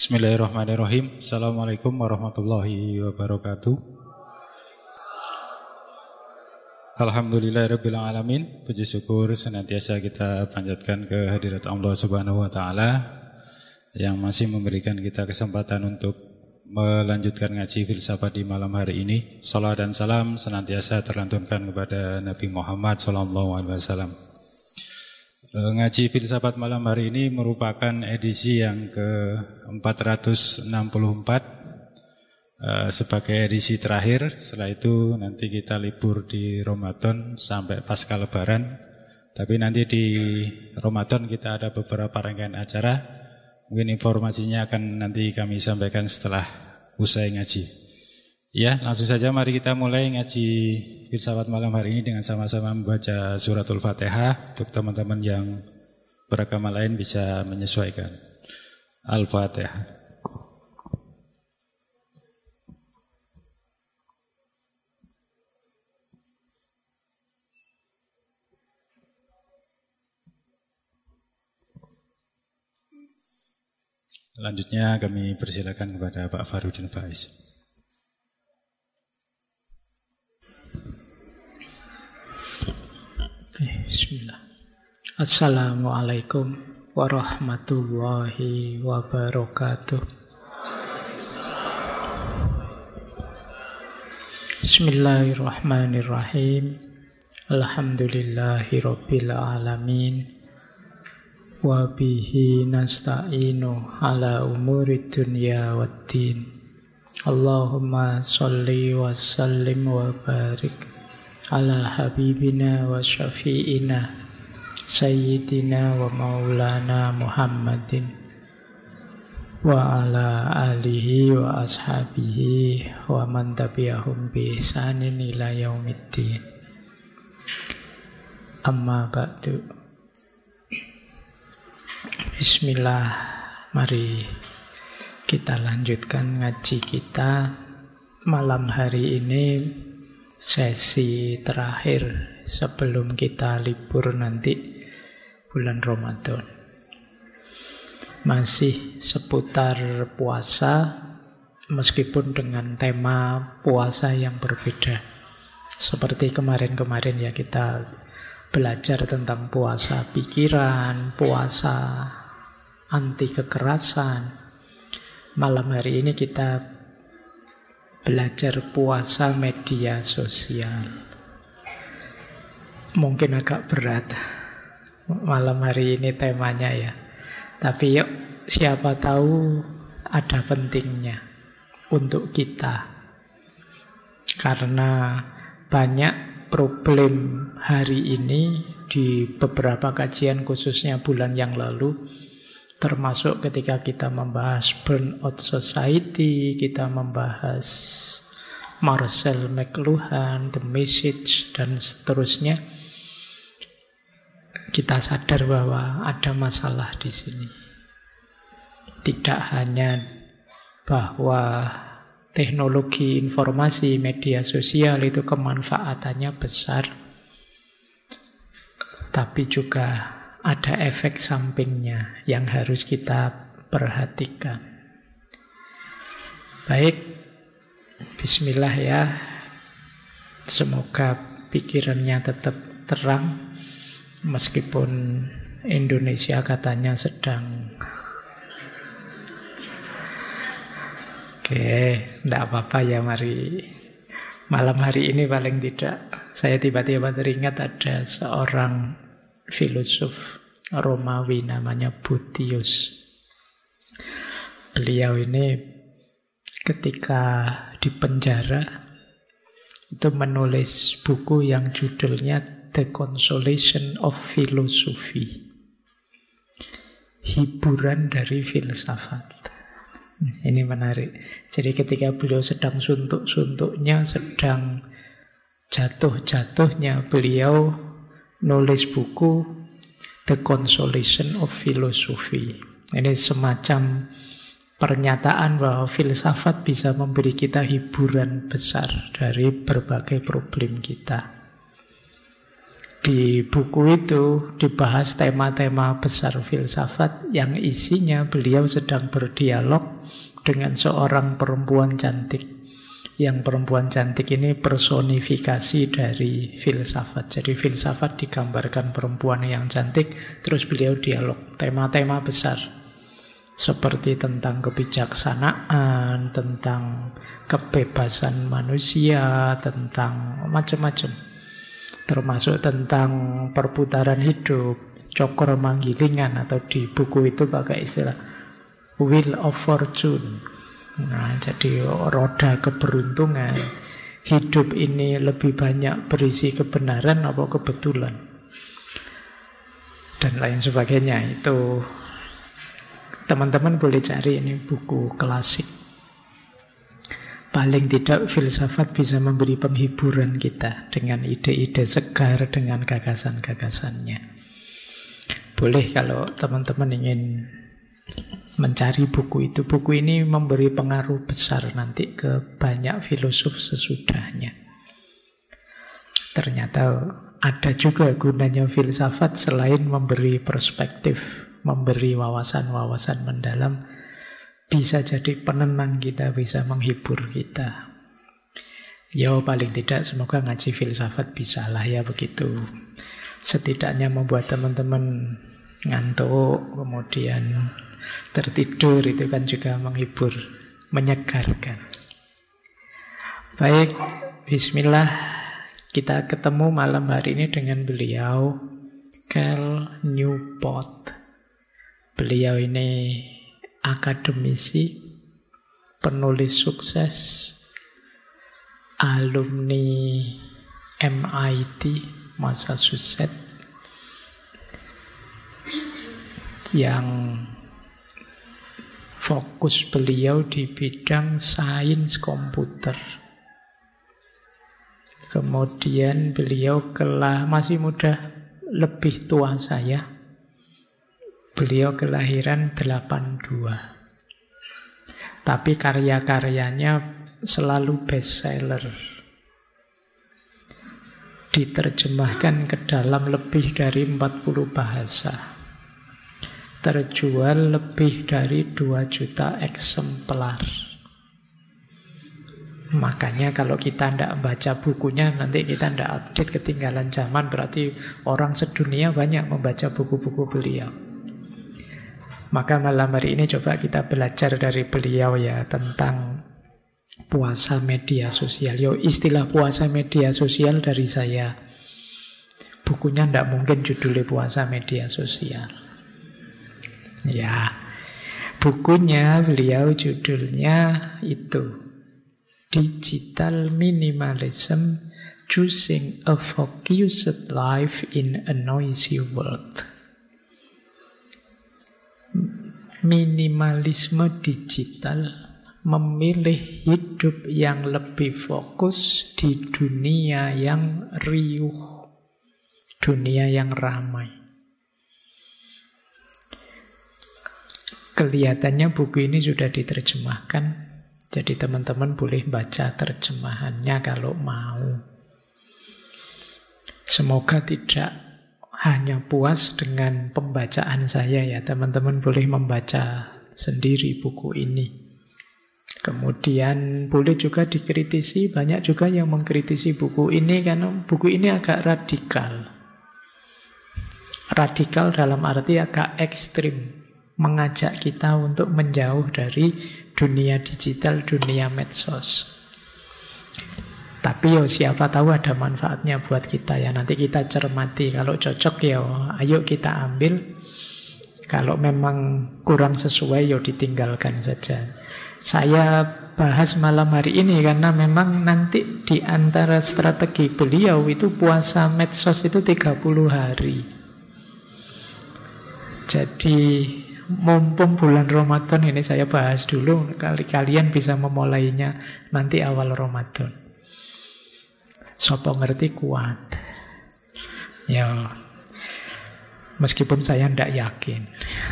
Bismillahirrahmanirrahim. Assalamualaikum warahmatullahi wabarakatuh. Alhamdulillahirabbil alamin. Puji syukur senantiasa kita panjatkan ke hadirat Allah Subhanahu wa taala yang masih memberikan kita kesempatan untuk melanjutkan ngaji filsafat di malam hari ini. Salam dan salam senantiasa terlantunkan kepada Nabi Muhammad SAW. Ngaji filsafat malam hari ini merupakan edisi yang ke-464 sebagai edisi terakhir. Setelah itu nanti kita libur di Ramadan sampai pasca lebaran. Tapi nanti di Ramadan kita ada beberapa rangkaian acara. Mungkin informasinya akan nanti kami sampaikan setelah usai ngaji. Ya, langsung saja mari kita mulai ngaji filsafat malam hari ini dengan sama-sama membaca suratul Fatihah. Untuk teman-teman yang beragama lain bisa menyesuaikan. Al-Fatihah. Selanjutnya kami persilakan kepada Pak Farudin Faiz. Bismillah. Assalamualaikum warahmatullahi wabarakatuh. Bismillahirrahmanirrahim. Alhamdulillahi rabbil alamin. Wa bihi nasta'inu ala umuri dunya waddin. Allahumma sholli wa sallim wa barik ala habibina wa syafi'ina sayyidina wa maulana Muhammadin wa ala alihi wa ashabihi wa man tabi'ahum bi ihsanin ila yaumiddin. Amma ba'du. Bismillah, mari kita lanjutkan ngaji kita malam hari ini. Sesi terakhir sebelum kita libur nanti bulan Ramadan. Masih seputar puasa, meskipun dengan tema puasa yang berbeda. Seperti kemarin-kemarin ya, kita belajar tentang puasa pikiran, puasa anti kekerasan. Malam hari ini kita belajar puasa media sosial. Mungkin agak berat malam hari ini temanya ya. Tapi yuk, siapa tahu ada pentingnya untuk kita. Karena banyak problem hari ini di beberapa kajian, khususnya bulan yang lalu, termasuk ketika kita membahas burnout society, kita membahas Marcel McLuhan, The Message, dan seterusnya. Kita sadar bahwa ada masalah di sini. Tidak hanya bahwa teknologi informasi media sosial itu kemanfaatannya besar, tapi juga ada efek sampingnya yang harus kita perhatikan. Baik, bismillah ya. Semoga pikirannya tetap terang, meskipun Indonesia katanya sedang... Oke, enggak apa-apa ya, mari. Malam hari ini paling tidak saya tiba-tiba teringat ada seorang filosof Romawi namanya Boethius. Beliau ini ketika di penjara itu menulis buku yang judulnya The Consolation of Philosophy, hiburan dari filsafat. Ini menarik. Jadi ketika beliau sedang suntuk-suntuknya, sedang jatuh-jatuhnya, beliau nulis buku The Consolation of Philosophy. Ini semacam pernyataan bahwa filsafat bisa memberi kita hiburan besar dari berbagai problem kita. Di buku itu dibahas tema-tema besar filsafat yang isinya beliau sedang berdialog dengan seorang perempuan cantik. Yang perempuan cantik ini personifikasi dari filsafat. Jadi filsafat digambarkan perempuan yang cantik, terus beliau dialog tema-tema besar. Seperti tentang kebijaksanaan, tentang kebebasan manusia, tentang macam-macam. Termasuk tentang perputaran hidup, cokro manggilingan, atau di buku itu pakai istilah wheel of fortune. Nah, jadi roda keberuntungan. Hidup ini lebih banyak berisi kebenaran atau kebetulan, dan lain sebagainya. Itu teman-teman boleh cari, ini buku klasik. Paling tidak filsafat bisa memberi penghiburan kita dengan ide-ide segar, dengan gagasan-gagasannya. Boleh kalau teman-teman ingin mencari buku itu. Buku ini memberi pengaruh besar nanti ke banyak filosof sesudahnya. Ternyata ada juga gunanya filsafat selain memberi perspektif, memberi wawasan-wawasan mendalam. Bisa jadi penenang kita, bisa menghibur kita. Ya paling tidak semoga ngaji filsafat bisa lah ya begitu. Setidaknya membuat teman-teman ngantuk, kemudian tertidur, itu kan juga menghibur, menyegarkan. Baik, bismillah. Kita ketemu malam hari ini dengan beliau, Cal Newport. Beliau ini akademisi, penulis sukses, alumni MIT, Massachusetts, yang fokus beliau di bidang sains komputer. Kemudian beliau masih muda, lebih tua saya. Beliau kelahiran 82. Tapi karya-karyanya selalu bestseller. Diterjemahkan ke dalam lebih dari 40 bahasa. Terjual lebih dari 2 juta eksemplar. Makanya kalau kita tidak baca bukunya, nanti kita tidak update, ketinggalan zaman. Berarti orang sedunia banyak membaca buku-buku beliau. Maka malam hari ini coba kita belajar dari beliau ya tentang puasa media sosial. Yo, istilah puasa media sosial dari saya. Bukunya tidak mungkin judulnya puasa media sosial. Ya, bukunya beliau judulnya itu Digital Minimalism, Choosing a Focused Life in a Noisy World. Minimalisme digital, memilih hidup yang lebih fokus di dunia yang riuh, dunia yang ramai. Kelihatannya buku ini sudah diterjemahkan, jadi teman-teman boleh baca terjemahannya kalau mau. Semoga tidak hanya puas dengan pembacaan saya ya, teman-teman boleh membaca sendiri buku ini. Kemudian boleh juga dikritisi, banyak juga yang mengkritisi buku ini karena buku ini agak radikal. Radikal dalam arti agak ekstrim, mengajak kita untuk menjauh dari dunia digital, dunia medsos. Tapi siapa tahu ada manfaatnya buat kita ya. Nanti kita cermati. Kalau cocok ya ayo kita ambil. Kalau memang kurang sesuai ya ditinggalkan saja. Saya bahas malam hari ini karena memang nanti di antara strategi beliau itu puasa medsos itu 30 hari. Jadi mumpung bulan Ramadan ini saya bahas dulu. Kalian bisa memulainya nanti awal Ramadan. Sopo ngerti kuat. Ya, meskipun saya tidak yakin.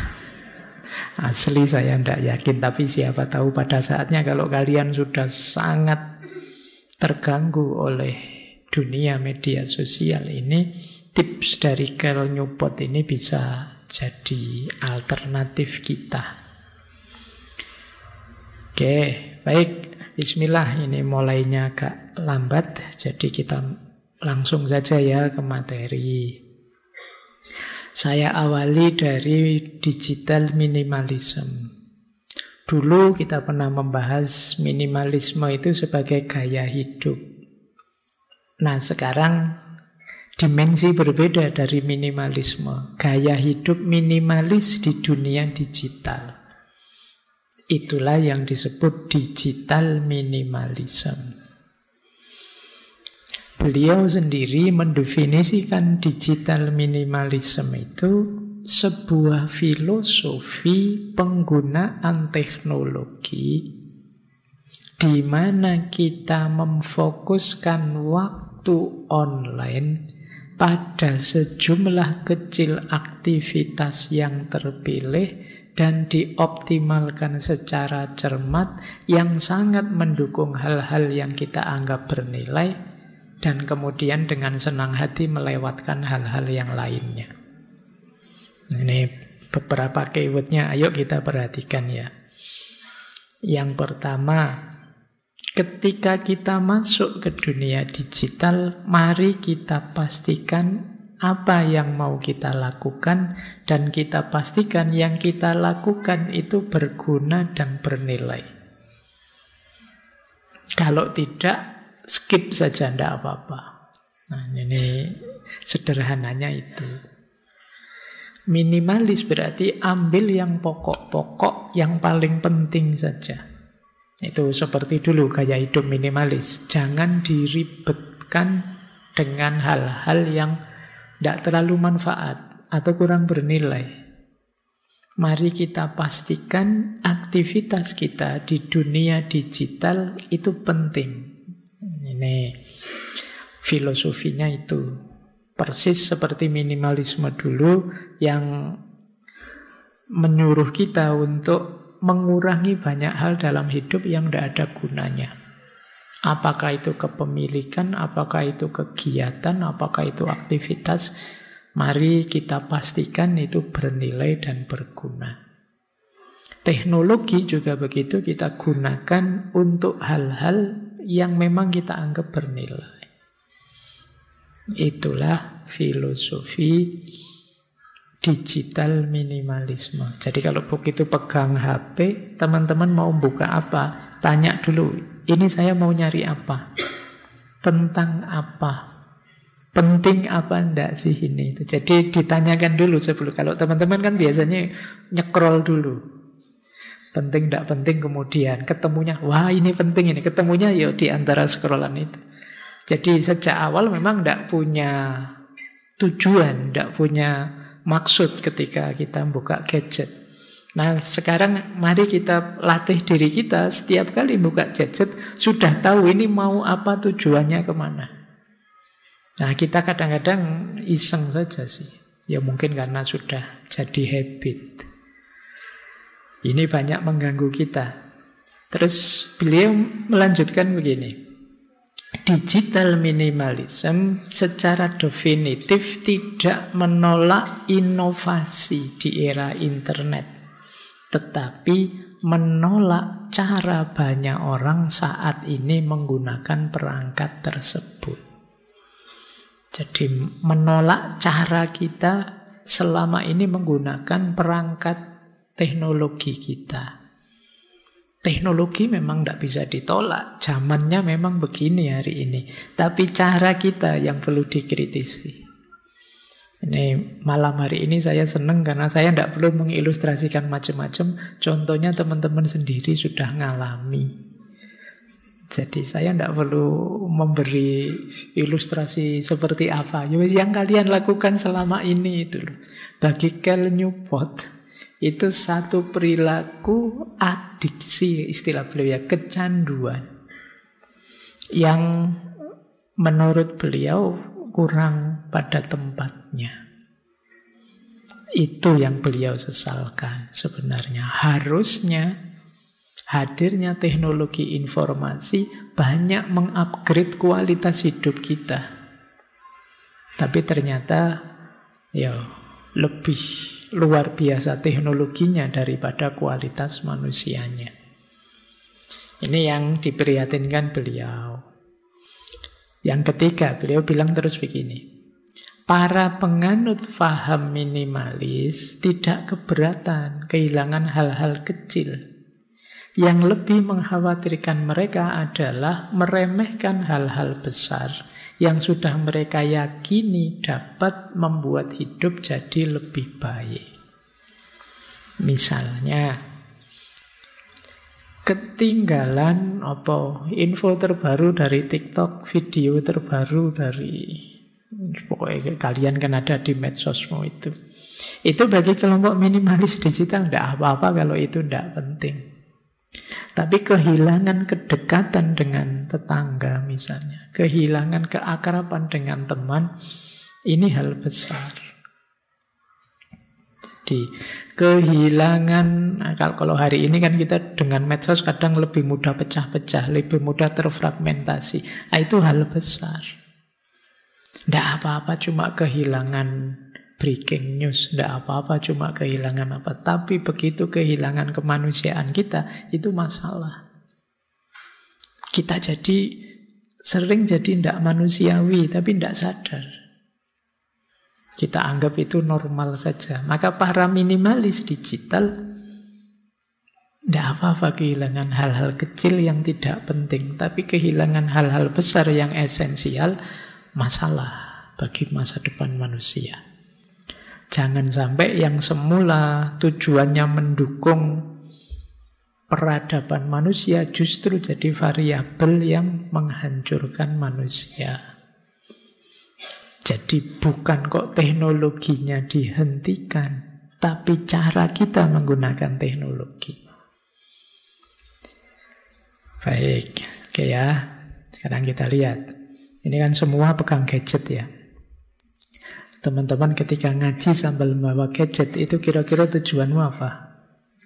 Asli saya tidak yakin. Tapi siapa tahu pada saatnya kalau kalian sudah sangat terganggu oleh dunia media sosial ini, tips dari Cal Newport ini bisa jadi alternatif kita. Oke, baik. Bismillah, ini mulainya agak lambat, jadi kita langsung saja ya ke materi. Saya awali dari digital minimalism. Dulu kita pernah membahas minimalisme itu sebagai gaya hidup. Nah, sekarang dimensi berbeda dari minimalisme. Gaya hidup minimalis di dunia digital. Itulah yang disebut digital minimalism. Beliau sendiri mendefinisikan digital minimalism itu sebuah filosofi penggunaan teknologi di mana kita memfokuskan waktu online pada sejumlah kecil aktivitas yang terpilih dan dioptimalkan secara cermat yang sangat mendukung hal-hal yang kita anggap bernilai, dan kemudian dengan senang hati melewatkan hal-hal yang lainnya. Ini beberapa keywordnya, ayo kita perhatikan ya. Yang pertama, ketika kita masuk ke dunia digital, mari kita pastikan apa yang mau kita lakukan, dan kita pastikan yang kita lakukan itu berguna dan bernilai. Kalau tidak, skip saja, tidak apa-apa. Nah, ini sederhananya itu. Minimalis berarti ambil yang pokok-pokok, yang paling penting saja. Itu seperti dulu gaya hidup minimalis. Jangan diribetkan dengan hal-hal yang tidak terlalu manfaat atau kurang bernilai. Mari kita pastikan aktivitas kita di dunia digital itu penting. Ini filosofinya itu persis seperti minimalisme dulu yang menyuruh kita untuk mengurangi banyak hal dalam hidup yang tidak ada gunanya. Apakah itu kepemilikan, apakah itu kegiatan, apakah itu aktivitas, mari kita pastikan itu bernilai dan berguna. Teknologi juga begitu, kita gunakan untuk hal-hal yang memang kita anggap bernilai. Itulah filosofi digital minimalisme. Jadi kalau begitu pegang HP, teman-teman mau buka apa? Tanya dulu, ini saya mau nyari apa? Tentang apa? Penting apa enggak sih ini? Jadi ditanyakan dulu sebelum. Kalau teman-teman kan biasanya nyekrol dulu. Penting enggak penting, kemudian ketemunya, wah ini penting ini. Ketemunya ya di antara scrollan itu. Jadi sejak awal memang enggak punya tujuan, enggak punya maksud ketika kita buka gadget. Nah sekarang mari kita latih diri kita, setiap kali buka gadget sudah tahu ini mau apa, tujuannya kemana. Nah kita kadang-kadang iseng saja sih. Ya mungkin karena sudah jadi habit. Ini banyak mengganggu kita. Terus beliau melanjutkan begini. Digital minimalism secara definitif tidak menolak inovasi di era internet, tetapi menolak cara banyak orang saat ini menggunakan perangkat tersebut. Jadi menolak cara kita selama ini menggunakan perangkat teknologi kita. Teknologi memang tidak bisa ditolak. Zamannya memang begini hari ini. Tapi cara kita yang perlu dikritisi. Ini malam hari ini saya senang karena saya tidak perlu mengilustrasikan macam-macam. Contohnya teman-teman sendiri sudah ngalami. Jadi saya tidak perlu memberi ilustrasi seperti apa. Yang kalian lakukan selama ini itu loh. Bagi Cal Newport itu satu perilaku adiksi, istilah beliau ya, kecanduan yang menurut beliau kurang pada tempatnya. Itu yang beliau sesalkan sebenarnya. Harusnya hadirnya teknologi informasi banyak mengupgrade kualitas hidup kita. Tapi ternyata ya lebih luar biasa teknologinya daripada kualitas manusianya. Ini yang diprihatinkan beliau. Yang ketiga, beliau bilang terus begini. Para penganut faham minimalis tidak keberatan kehilangan hal-hal kecil. Yang lebih mengkhawatirkan mereka adalah meremehkan hal-hal besar yang sudah mereka yakini dapat membuat hidup jadi lebih baik. Misalnya, ketinggalan info terbaru dari TikTok, video terbaru dari, pokoknya kalian kan ada di medsosmu itu. Itu bagi kelompok minimalis digital tidak apa-apa kalau itu tidak penting. Tapi kehilangan kedekatan dengan tetangga misalnya, kehilangan keakraban dengan teman, ini hal besar. Jadi kehilangan, kalau hari ini kan kita dengan medsos kadang lebih mudah pecah-pecah, lebih mudah terfragmentasi. Nah, itu hal besar. Tidak apa-apa cuma kehilangan breaking news, tidak apa-apa cuma kehilangan apa. Tapi begitu kehilangan kemanusiaan kita, itu masalah. Kita sering jadi tidak manusiawi, tapi tidak sadar. Kita anggap itu normal saja. Maka para minimalis digital tidak apa-apa kehilangan hal-hal kecil yang tidak penting, tapi kehilangan hal-hal besar yang esensial, masalah bagi masa depan manusia. Jangan sampai yang semula tujuannya mendukung peradaban manusia justru jadi variabel yang menghancurkan manusia. Jadi bukan kok teknologinya dihentikan, tapi cara kita menggunakan teknologi. Baik, oke ya. Sekarang kita lihat. Ini kan semua pegang gadget ya. Teman-teman ketika ngaji sambil membawa gadget, itu kira-kira tujuanmu apa?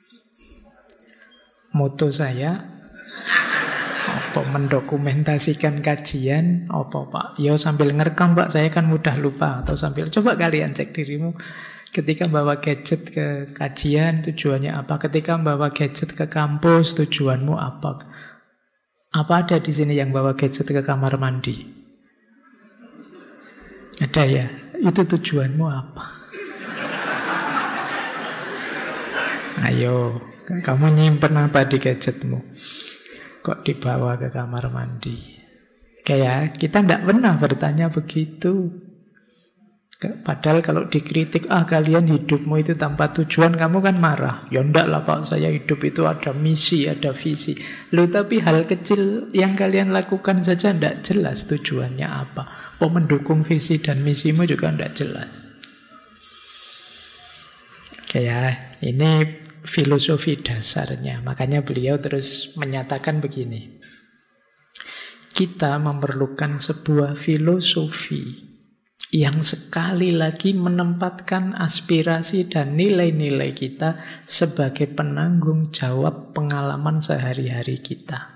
Moto saya, apa mendokumentasikan kajian, apa Pak? Ya sambil ngerekam Pak, saya kan mudah lupa. Atau sambil, coba kalian cek dirimu. Ketika bawa gadget ke kajian, tujuannya apa? Ketika bawa gadget ke kampus, tujuanmu apa? Apa ada di sini yang bawa gadget ke kamar mandi? Ada ya? Itu tujuanmu apa? Ayo, kamu nyimpen apa di gadgetmu? Kok dibawa ke kamar mandi? Kayak kita tidak pernah bertanya begitu. Padahal kalau dikritik, kalian hidupmu itu tanpa tujuan, kamu kan marah. Ya enggak lah Pak, saya hidup itu ada misi, ada visi. Loh, tapi hal kecil yang kalian lakukan saja tidak jelas tujuannya apa. Mendukung visi dan misimu juga tidak jelas. Oke ya, ini filosofi dasarnya. Makanya beliau terus menyatakan begini. Kita memerlukan sebuah filosofi yang sekali lagi menempatkan aspirasi dan nilai-nilai kita sebagai penanggung jawab pengalaman sehari-hari kita.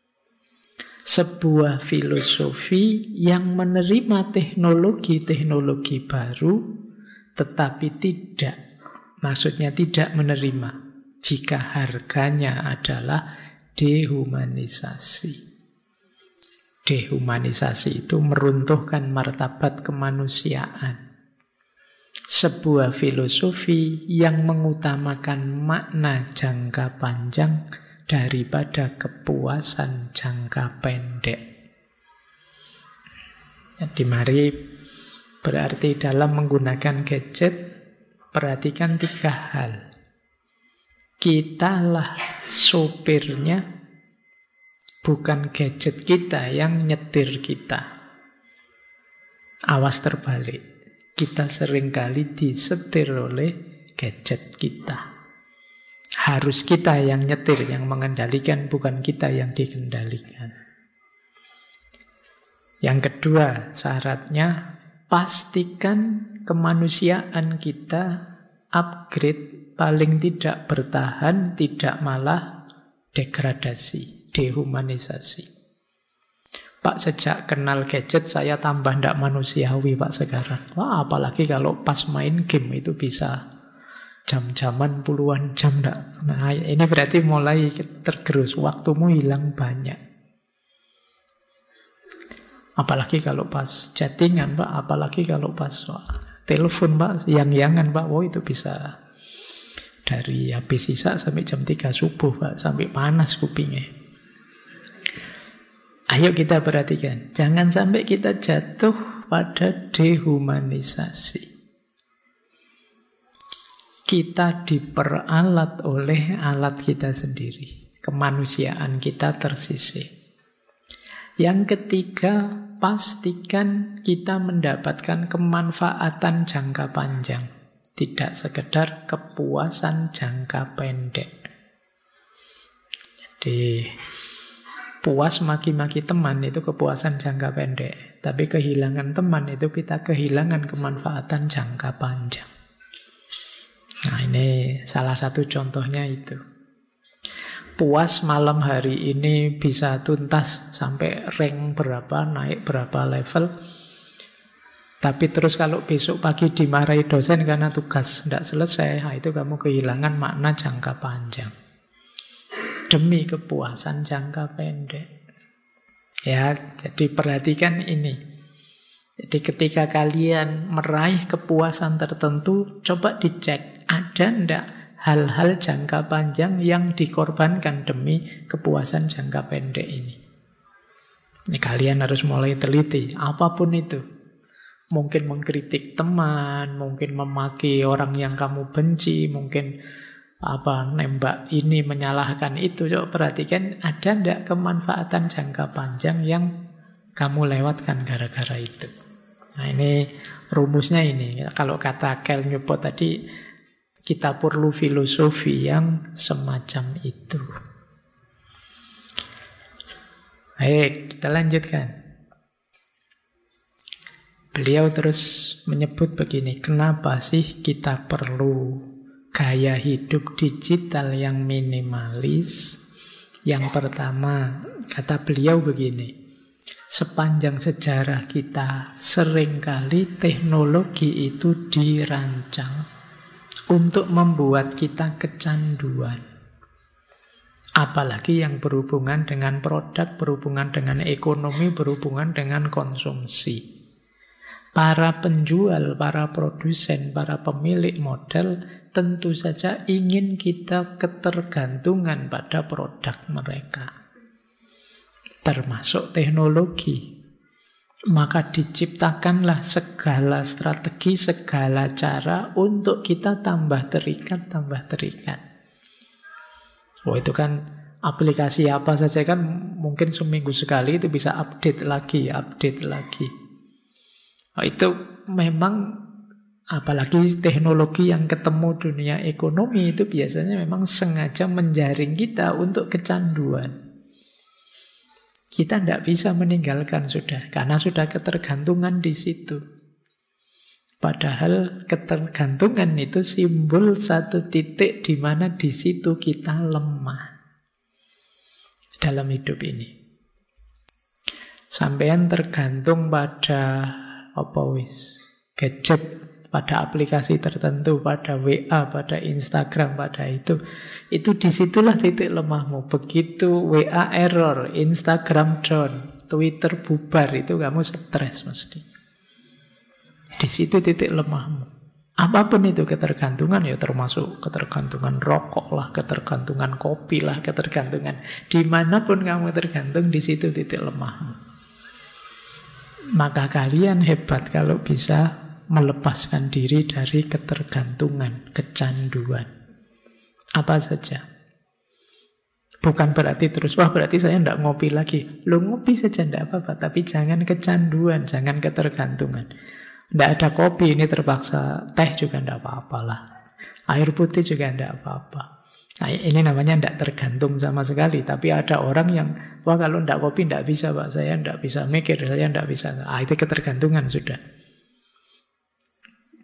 Sebuah filosofi yang menerima teknologi-teknologi baru, tetapi maksudnya tidak menerima jika harganya adalah dehumanisasi. Dehumanisasi itu meruntuhkan martabat kemanusiaan. Sebuah filosofi yang mengutamakan makna jangka panjang daripada kepuasan jangka pendek. Jadi mari berarti dalam menggunakan gadget, perhatikan 3 hal. Kitalah sopirnya, bukan gadget kita yang nyetir kita. Awas terbalik. Kita seringkali disetir oleh gadget kita. Harus kita yang nyetir, yang mengendalikan, bukan kita yang dikendalikan. Yang kedua, syaratnya pastikan kemanusiaan kita upgrade, paling tidak bertahan, tidak malah degradasi, dehumanisasi. Pak, sejak kenal gadget saya tambah ndak manusiawi Pak sekarang. Wah, apalagi kalau pas main game itu bisa jam-jaman puluhan jam ndak. Nah, ini berarti mulai tergerus, waktumu hilang banyak. Apalagi kalau pas chattingan Pak, apalagi kalau pas telepon Pak, yang-yangan Pak, oh itu bisa dari habis sisa sampai jam 3 subuh Pak, sampai panas kupingnya. Ayo kita perhatikan, jangan sampai kita jatuh pada dehumanisasi. Kita diperalat oleh alat kita sendiri. Kemanusiaan kita tersisih. Yang ketiga, pastikan kita mendapatkan kemanfaatan jangka panjang. Tidak sekedar kepuasan jangka pendek. Jadi puas maki-maki teman itu kepuasan jangka pendek. Tapi kehilangan teman itu kita kehilangan kemanfaatan jangka panjang. Nah, ini salah satu contohnya itu. Puas malam hari ini bisa tuntas sampai rank berapa, naik berapa level. Tapi terus kalau besok pagi dimarahi dosen karena tugas tidak selesai, nah itu kamu kehilangan makna jangka panjang. Demi kepuasan jangka pendek. Ya, jadi perhatikan ini. Jadi ketika kalian meraih kepuasan tertentu, coba dicek, ada ndak hal-hal jangka panjang yang dikorbankan demi kepuasan jangka pendek ini. Ini kalian harus mulai teliti, apapun itu. Mungkin mengkritik teman, mungkin memaki orang yang kamu benci, mungkin nembak ini, menyalahkan itu. Coba perhatikan, ada ndak kemanfaatan jangka panjang yang kamu lewatkan gara-gara itu. Nah, ini rumusnya ini. Kalau kata Cal Newport tadi, kita perlu filosofi yang semacam itu. Baik, kita lanjutkan. Beliau terus menyebut begini, kenapa sih kita perlu gaya hidup digital yang minimalis? Yang pertama, kata beliau begini, sepanjang sejarah kita seringkali teknologi itu dirancang untuk membuat kita kecanduan. Apalagi yang berhubungan dengan produk, berhubungan dengan ekonomi, berhubungan dengan konsumsi. Para penjual, para produsen, para pemilik modal tentu saja ingin kita ketergantungan pada produk mereka. Termasuk teknologi. Maka diciptakanlah segala strategi, segala cara untuk kita tambah terikat. Oh, itu kan aplikasi apa saja kan mungkin seminggu sekali itu bisa update lagi. Oh, itu memang apalagi teknologi yang ketemu dunia ekonomi itu biasanya memang sengaja menjaring kita untuk kecanduan. Kita tidak bisa meninggalkan sudah, karena sudah ketergantungan di situ. Padahal ketergantungan itu simbol satu titik di mana di situ kita lemah dalam hidup ini. Sampean tergantung pada gadget, pada aplikasi tertentu, pada WA, pada Instagram, pada itu disitulah titik lemahmu. Begitu WA error, Instagram down, Twitter bubar, itu kamu stres mesti. Di situ titik lemahmu. Apapun itu ketergantungan, ya termasuk ketergantungan rokok lah, ketergantungan kopi lah, ketergantungan dimanapun kamu tergantung, di situ titik lemahmu. Maka kalian hebat kalau bisa melepaskan diri dari ketergantungan, kecanduan. Apa saja. Bukan berarti terus, berarti saya tidak ngopi lagi. Lo ngopi saja tidak apa-apa, tapi jangan kecanduan, jangan ketergantungan. Tidak ada kopi, ini terpaksa teh juga tidak apa-apalah. Air putih juga tidak apa-apa. Nah, ini namanya tidak tergantung sama sekali. Tapi ada orang yang, kalau tidak kopi tidak bisa Pak, saya tidak bisa mikir, saya tidak bisa. Itu ketergantungan sudah.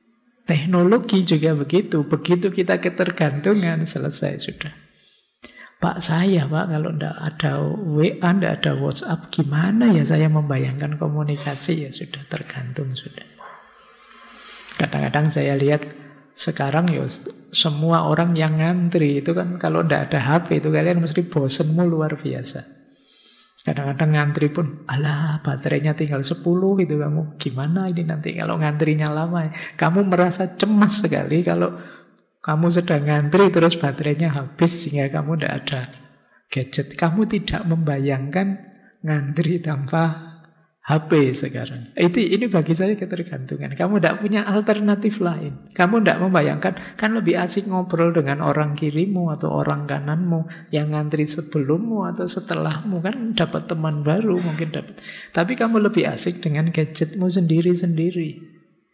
Teknologi juga begitu. Begitu kita ketergantungan, selesai sudah. Pak saya Pak, kalau tidak ada WA, tidak ada WhatsApp, gimana ya saya membayangkan komunikasi? Ya sudah tergantung sudah. Kadang-kadang saya lihat sekarang ya semua orang yang ngantri itu kan kalau tidak ada HP itu kalian mesti bosenmu luar biasa. Kadang-kadang ngantri pun, alah baterainya tinggal 10 gitu kamu. Gimana ini nanti kalau ngantrinya lama ya? Kamu merasa cemas sekali kalau kamu sedang ngantri terus baterainya habis sehingga kamu tidak ada gadget. Kamu tidak membayangkan ngantri tanpa HP sekarang. Ini bagi saya ketergantungan. Kamu tidak punya alternatif lain. Kamu tidak membayangkan, kan lebih asik ngobrol dengan orang kirimu atau orang kananmu yang ngantri sebelummu atau setelahmu, kan dapat teman baru mungkin dapat. Tapi kamu lebih asik dengan gadgetmu sendiri-sendiri.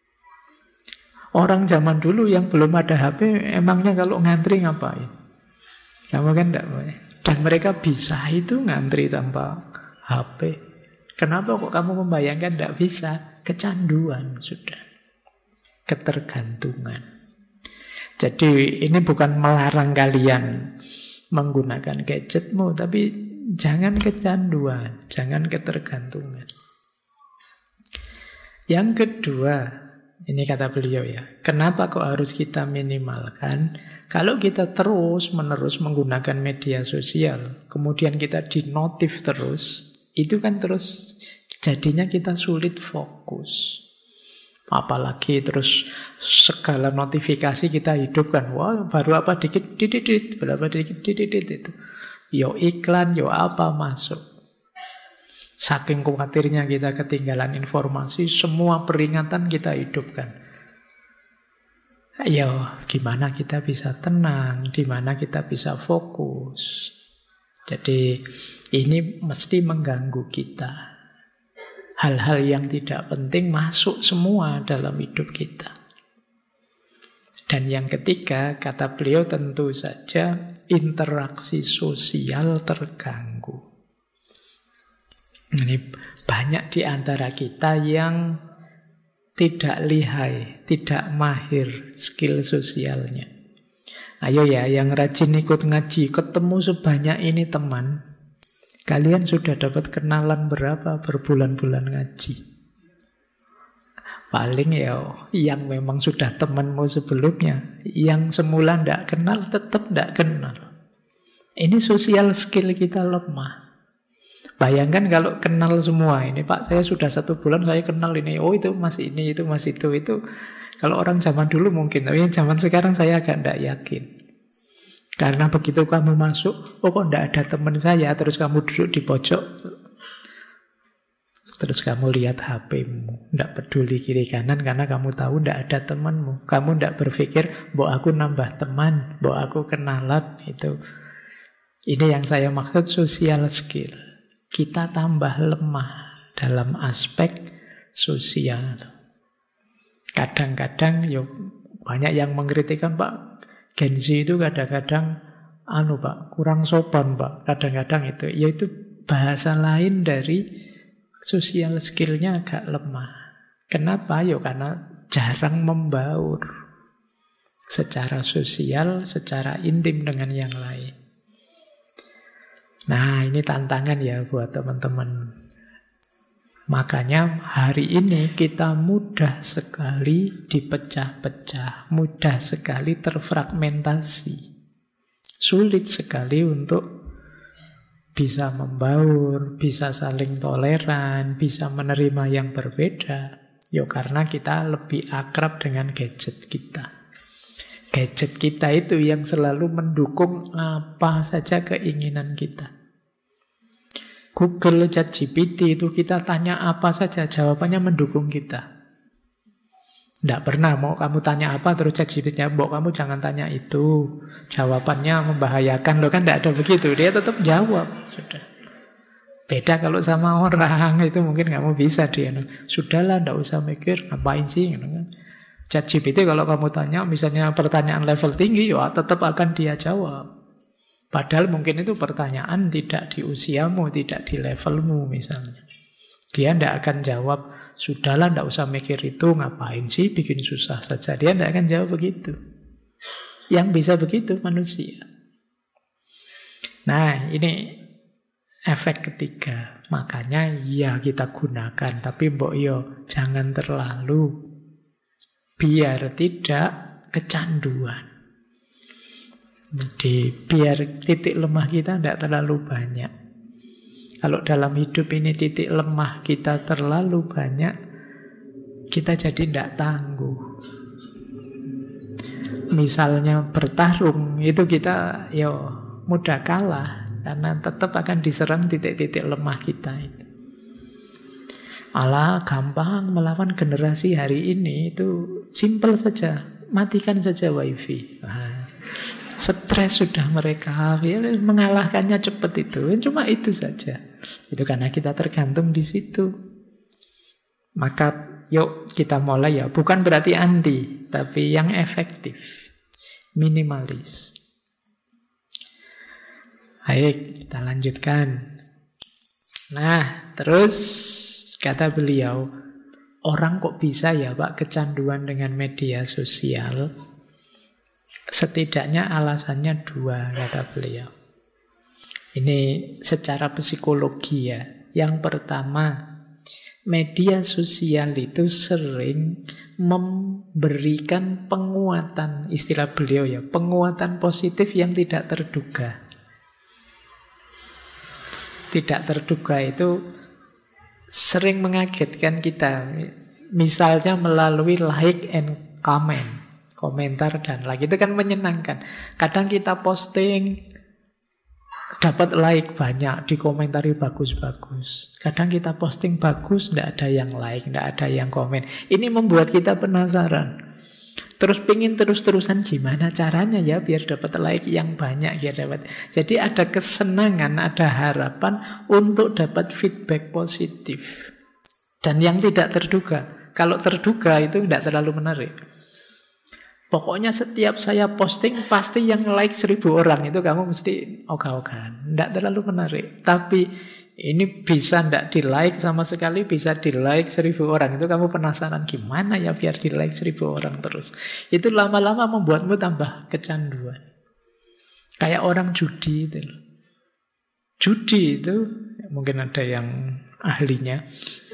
Orang zaman dulu yang belum ada HP, emangnya kalau ngantri ngapain? Kamu kan tidak boleh. Dan mereka bisa itu ngantri tanpa HP. Kenapa kok kamu membayangkan tidak bisa? Kecanduan sudah. Ketergantungan. Jadi ini bukan melarang kalian menggunakan gadgetmu, tapi jangan kecanduan, jangan ketergantungan. Yang kedua, ini kata beliau ya, kenapa kok harus kita minimalkan? Kalau kita terus-menerus menggunakan media sosial, kemudian kita dinotif terus, itu kan terus jadinya kita sulit fokus. Apalagi terus segala notifikasi kita hidupkan. Wah, baru apa dikit, didit, berapa dikit, didit itu. Yo iklan, yo apa masuk. Saking khawatirnya kita ketinggalan informasi, semua peringatan kita hidupkan. Ayo, gimana kita bisa tenang, di mana kita bisa fokus. Jadi ini mesti mengganggu kita. Hal-hal yang tidak penting masuk semua dalam hidup kita. Dan yang ketiga, kata beliau tentu saja interaksi sosial terganggu. Ini banyak di antara kita yang tidak lihai, tidak mahir skill sosialnya. Ayo ya, yang rajin ikut ngaji, ketemu sebanyak ini teman, kalian sudah dapat kenalan berapa berbulan-bulan ngaji? Paling ya yang memang sudah temanmu sebelumnya, yang semula tidak kenal tetap tidak kenal. Ini sosial skill kita lemah. Bayangkan kalau kenal semua ini, Pak saya sudah 1 bulan saya kenal ini, oh itu masih ini, itu masih itu. Kalau orang zaman dulu mungkin, tapi zaman sekarang saya agak tidak yakin. Karena begitu kamu masuk, oh kok tidak ada teman saya, terus kamu duduk di pojok, terus kamu lihat HP-mu, tidak peduli kiri kanan karena kamu tahu tidak ada temanmu. Kamu tidak berpikir, mbok aku nambah teman, mbok aku kenalan, itu. Ini yang saya maksud social skill. Kita tambah lemah dalam aspek sosial. Kadang-kadang banyak yang mengkritikkan, Pak, Gen Z itu kadang-kadang Pak, kurang sopan, Pak. Kadang-kadang itu, yaitu bahasa lain dari sosial skillnya agak lemah. Kenapa? Karena jarang membaur secara sosial, secara intim dengan yang lain. Nah, ini tantangan ya buat teman-teman. Makanya hari ini kita mudah sekali dipecah-pecah, mudah sekali terfragmentasi. Sulit sekali untuk bisa membaur, bisa saling toleran, bisa menerima yang berbeda. Karena kita lebih akrab dengan gadget kita. Gadget kita itu yang selalu mendukung apa saja keinginan kita. Google, ChatGPT itu kita tanya apa saja, jawabannya mendukung kita. Tidak pernah mau kamu tanya apa terus ChatGPT-nya, mbok kamu jangan tanya itu, jawabannya membahayakan. Loh kan tidak ada begitu, dia tetap jawab. Sudah. Beda kalau sama orang, itu mungkin kamu bisa dia. Sudahlah, tidak usah mikir, ngapain sih? ChatGPT kalau kamu tanya misalnya pertanyaan level tinggi, tetap akan dia jawab. Padahal mungkin itu pertanyaan tidak di usiamu, tidak di levelmu misalnya. Dia tidak akan jawab, sudahlah tidak usah mikir itu, ngapain sih bikin susah saja. Dia tidak akan jawab begitu. Yang bisa begitu manusia. Nah, ini efek ketiga. Makanya ya kita gunakan, tapi mbok yo jangan terlalu, biar tidak kecanduan. Jadi biar titik lemah kita tidak terlalu banyak. Kalau dalam hidup ini titik lemah kita terlalu banyak, kita jadi tidak tangguh. Misalnya bertarung, itu kita mudah kalah, karena tetap akan diserang titik-titik lemah kita itu. Alah, gampang melawan generasi hari ini, itu simple saja, matikan saja wifi. Stres sudah mereka, mengalahkannya cepat itu, cuma itu saja. Itu karena kita tergantung di situ. Maka yuk kita mulai ya, bukan berarti anti, tapi yang efektif. Minimalis. Baik, kita lanjutkan. Nah, terus kata beliau, orang kok bisa ya Pak kecanduan dengan media sosial? Setidaknya alasannya dua, kata beliau. Ini secara psikologi ya. Yang pertama, media sosial itu sering memberikan penguatan, istilah beliau ya, penguatan positif yang tidak terduga. Tidak terduga itu sering mengagetkan kita. Misalnya melalui like and comment, komentar dan like, itu kan menyenangkan. Kadang kita posting dapat like banyak, dikomentari bagus-bagus. Kadang kita posting bagus, tidak ada yang like, tidak ada yang komen. Ini membuat kita penasaran. Terus pingin terus-terusan gimana caranya ya biar dapat like yang banyak, biar dapat. Jadi ada kesenangan, ada harapan untuk dapat feedback positif. Dan yang tidak terduga. Kalau terduga itu tidak terlalu menarik. Pokoknya setiap saya posting pasti yang like 1000 orang, itu kamu mesti ogah-ogahan. Tidak terlalu menarik. Tapi ini bisa tidak di like sama sekali, bisa di like 1000 orang. Itu kamu penasaran gimana ya biar di like 1000 orang terus. Itu lama-lama membuatmu tambah kecanduan. Kayak orang judi itu. Judi itu mungkin ada yang ahlinya.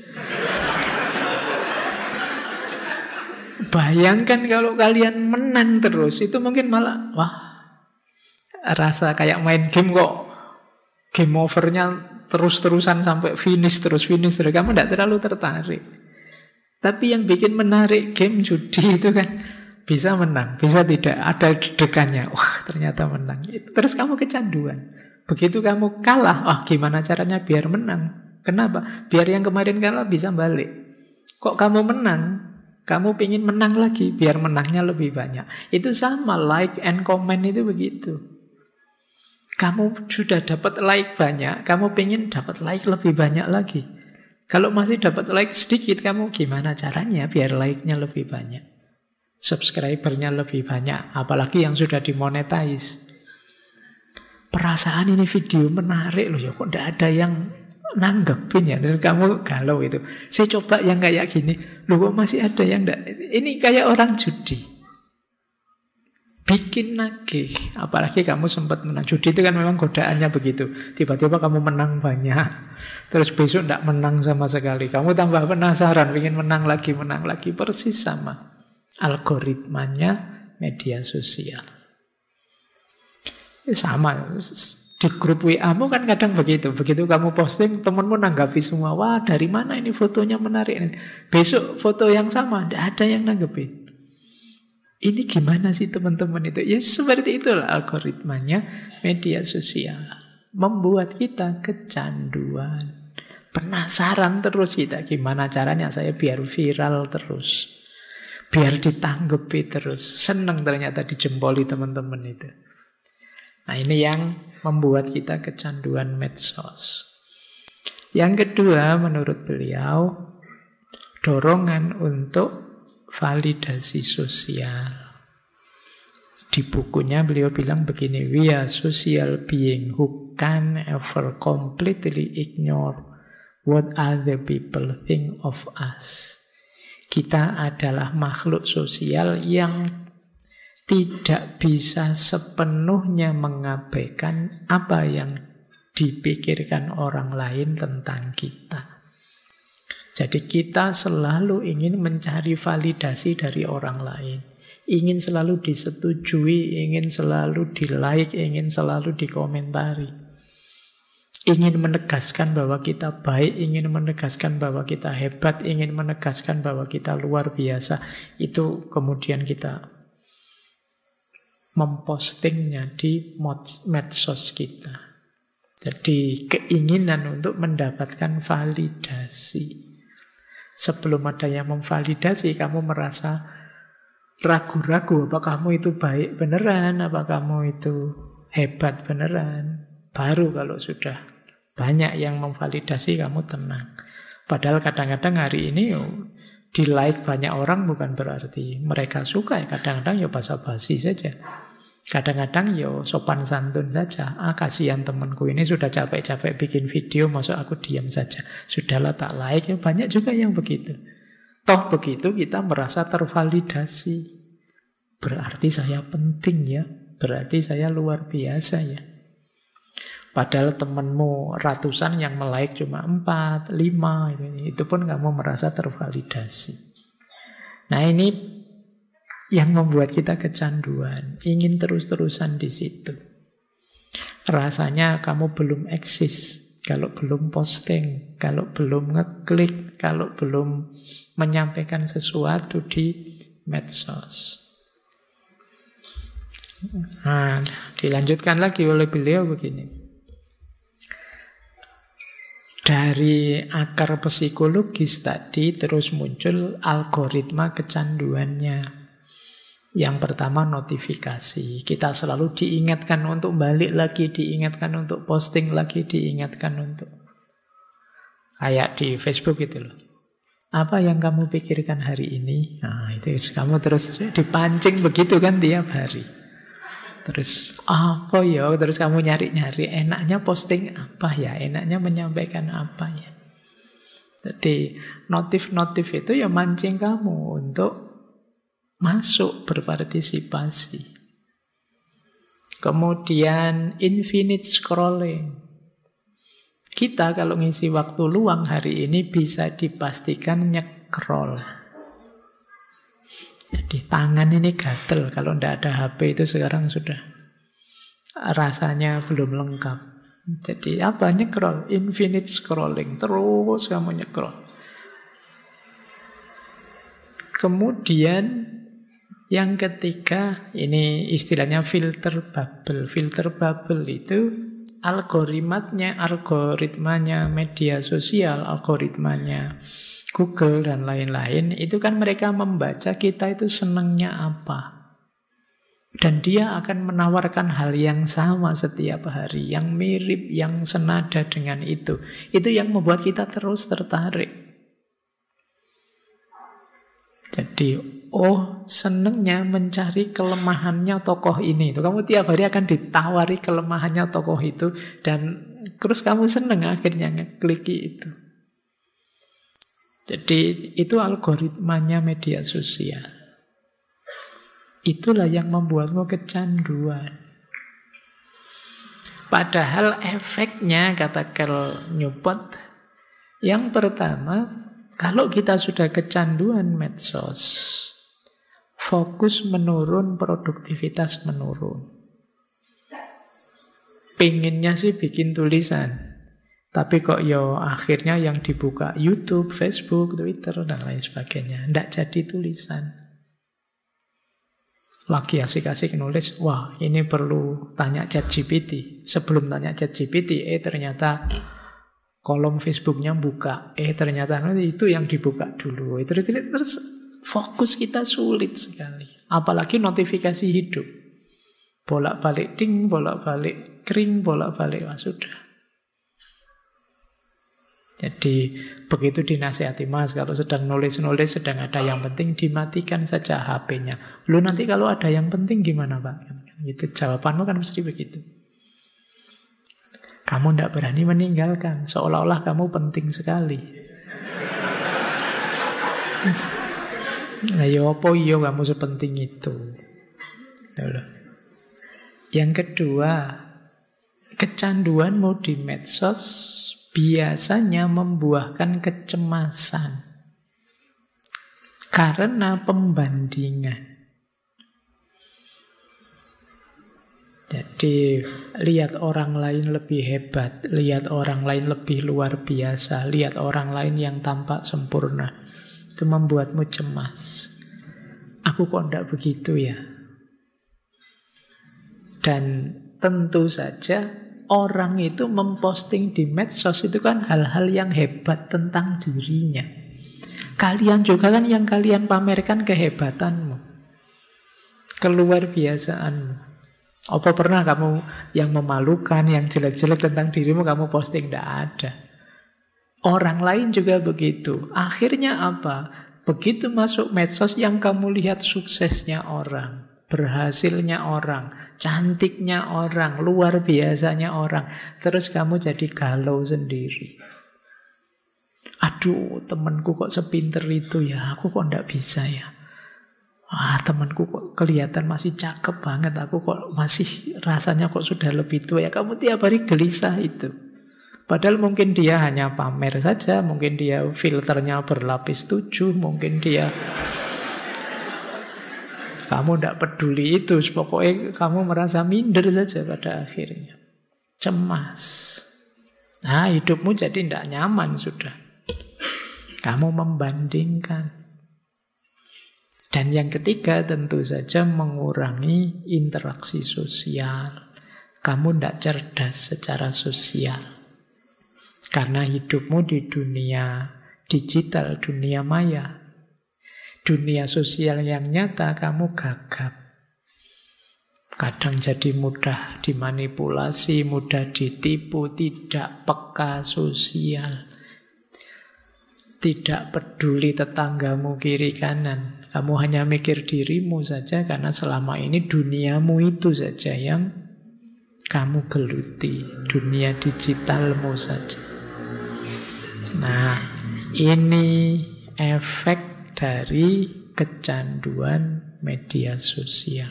Bayangkan kalau kalian menang terus, itu mungkin malah, rasa kayak main game kok. Game overnya terus-terusan sampai finish terus. Kamu tidak terlalu tertarik. Tapi yang bikin menarik game judi itu kan bisa menang, bisa tidak. Ada degannya, ternyata menang. Terus kamu kecanduan. Begitu kamu kalah, gimana caranya biar menang? Kenapa? Biar yang kemarin kalah bisa balik. Kok kamu menang? Kamu ingin menang lagi, biar menangnya lebih banyak. Itu sama, like and comment itu begitu. Kamu sudah dapat like banyak, kamu ingin dapat like lebih banyak lagi. Kalau masih dapat like sedikit, kamu gimana caranya biar like-nya lebih banyak? Subscribernya lebih banyak, apalagi yang sudah dimonetize. Perasaan ini video menarik loh, ya kok tidak ada yang nanggepin ya, dan kamu galau itu. Saya coba yang kayak gini, loh kok masih ada yang enggak. Ini kayak orang judi, bikin nagih. Apalagi kamu sempat menang. Judi itu kan memang godaannya begitu. Tiba-tiba kamu menang banyak, terus besok enggak menang sama sekali. Kamu tambah penasaran, ingin menang lagi. Persis sama algoritmanya media sosial. Sama. Di grup WA-mu kan kadang begitu. Begitu kamu posting, temanmu nanggapi semua. Wah, dari mana ini fotonya menarik. Besok foto yang sama, tidak ada yang nanggepin. Ini gimana sih teman-teman itu? Ya seperti itulah algoritmanya media sosial. Membuat kita kecanduan. Penasaran terus kita. Gimana caranya saya biar viral terus. Biar ditanggapi terus. Senang ternyata dijempoli teman-teman itu. Nah ini yang membuat kita kecanduan medsos. Yang kedua menurut beliau, dorongan untuk validasi sosial. Di bukunya beliau bilang begini, we are social being who can ever completely ignore what other people think of us. Kita adalah makhluk sosial yang tidak bisa sepenuhnya mengabaikan apa yang dipikirkan orang lain tentang kita. Jadi kita selalu ingin mencari validasi dari orang lain. Ingin selalu disetujui, ingin selalu di-like, ingin selalu dikomentari. Ingin menegaskan bahwa kita baik, ingin menegaskan bahwa kita hebat, ingin menegaskan bahwa kita luar biasa. Itu kemudian kita mempostingnya di medsos kita. Jadi keinginan untuk mendapatkan validasi. Sebelum ada yang memvalidasi, kamu merasa ragu-ragu, apa kamu itu baik beneran, apa kamu itu hebat beneran. Baru kalau sudah banyak yang memvalidasi, kamu tenang. Padahal kadang-kadang hari ini di like banyak orang bukan berarti mereka suka. Kadang-kadang ya basa-basi saja. Kadang-kadang ya sopan santun saja. Kasihan temanku ini sudah capek-capek bikin video, masa aku diam saja. Sudahlah tak like. Ya, banyak juga yang begitu. Toh begitu kita merasa tervalidasi. Berarti saya penting ya. Berarti saya luar biasa ya. Padahal temanmu ratusan yang like cuma 4, 5. Itu pun kamu merasa tervalidasi. Nah ini yang membuat kita kecanduan. Ingin terus-terusan di situ. Rasanya kamu belum eksis kalau belum posting, kalau belum ngeklik, kalau belum menyampaikan sesuatu di medsos. Nah, dilanjutkan lagi oleh beliau begini. Dari akar psikologis tadi terus muncul algoritma kecanduannya. Yang pertama notifikasi. Kita selalu diingatkan untuk balik lagi, diingatkan untuk posting lagi, diingatkan untuk kayak di Facebook gitu loh. Apa yang kamu pikirkan hari ini? Nah, itu kamu terus dipancing begitu kan tiap hari. Terus apa ya? Terus kamu nyari-nyari enaknya posting apa ya? Enaknya menyampaikan apa ya? Jadi notif-notif itu ya mancing kamu untuk masuk berpartisipasi. Kemudian infinite scrolling. Kita kalau ngisi waktu luang hari ini bisa dipastikan nyekrol. Jadi tangan ini gatel kalau tidak ada HP itu sekarang sudah rasanya belum lengkap. Jadi apa nyekrol? Infinite scrolling. Terus kamu nyekrol. Kemudian yang ketiga, ini istilahnya filter bubble. Filter bubble itu algoritmanya media sosial, algoritmanya Google dan lain-lain. Itu kan mereka membaca kita itu senangnya apa. Dan dia akan menawarkan hal yang sama setiap hari, yang mirip, yang senada dengan itu. Itu yang membuat kita terus tertarik. Jadi, senengnya mencari kelemahannya tokoh ini. Itu kamu tiap hari akan ditawari kelemahannya tokoh itu dan terus kamu seneng akhirnya ngekliki itu. Jadi, itu algoritmanya media sosial. Itulah yang membuatmu kecanduan. Padahal efeknya, kata Cal Newport, yang pertama, kalau kita sudah kecanduan medsos, fokus menurun, produktivitas menurun. Pinginnya sih bikin tulisan, tapi kok akhirnya yang dibuka YouTube, Facebook, Twitter, dan lain sebagainya. Tidak jadi tulisan. Lagi asik-asik nulis, wah ini perlu tanya ChatGPT. Sebelum tanya ChatGPT, ternyata kolom Facebooknya buka. Ternyata itu yang dibuka dulu. Terus fokus kita sulit sekali. Apalagi notifikasi hidup. Bolak-balik ding, bolak-balik kering, bolak-balik, sudah. Jadi begitu dinasihati, Mas, kalau sedang nulis-nulis, sedang ada yang penting, dimatikan saja HP-nya. Lu nanti kalau ada yang penting gimana, Pak? Itu jawabanmu kan mesti begitu. Kamu tidak berani meninggalkan, seolah-olah kamu penting sekali. Nah, apa kamu sepenting itu? Yang kedua, kecanduanmu di medsos biasanya membuahkan kecemasan karena pembandingan. Jadi lihat orang lain lebih hebat, lihat orang lain lebih luar biasa, lihat orang lain yang tampak sempurna. Itu membuatmu cemas. Aku kok enggak begitu ya? Dan tentu saja orang itu memposting di medsos itu kan hal-hal yang hebat tentang dirinya. Kalian juga kan yang kalian pamerkan kehebatanmu, keluar biasaanmu. Apa pernah kamu yang memalukan, yang jelek-jelek tentang dirimu kamu posting? Tidak ada. Orang lain juga begitu. Akhirnya apa? Begitu masuk medsos yang kamu lihat suksesnya orang, berhasilnya orang, cantiknya orang, luar biasanya orang. Terus kamu jadi galau sendiri. Aduh, temanku kok sepinter itu ya, aku kok enggak bisa ya. Temanku kok kelihatan masih cakep banget, aku kok masih rasanya kok sudah lebih tua ya. Kamu tiap hari gelisah itu. Padahal mungkin dia hanya pamer saja, mungkin dia filternya berlapis 7, mungkin dia... Kamu tidak peduli itu, pokoknya kamu merasa minder saja pada akhirnya. Cemas. Nah, hidupmu jadi tidak nyaman sudah. Kamu membandingkan. Dan yang ketiga tentu saja mengurangi interaksi sosial. Kamu tidak cerdas secara sosial. Karena hidupmu di dunia digital, dunia maya. Dunia sosial yang nyata kamu gagap. Kadang jadi mudah dimanipulasi, mudah ditipu, tidak peka sosial. Tidak peduli tetanggamu kiri kanan. Kamu hanya mikir dirimu saja karena selama ini duniamu itu saja yang kamu geluti. Dunia digitalmu saja. Nah, ini efek dari kecanduan media sosial.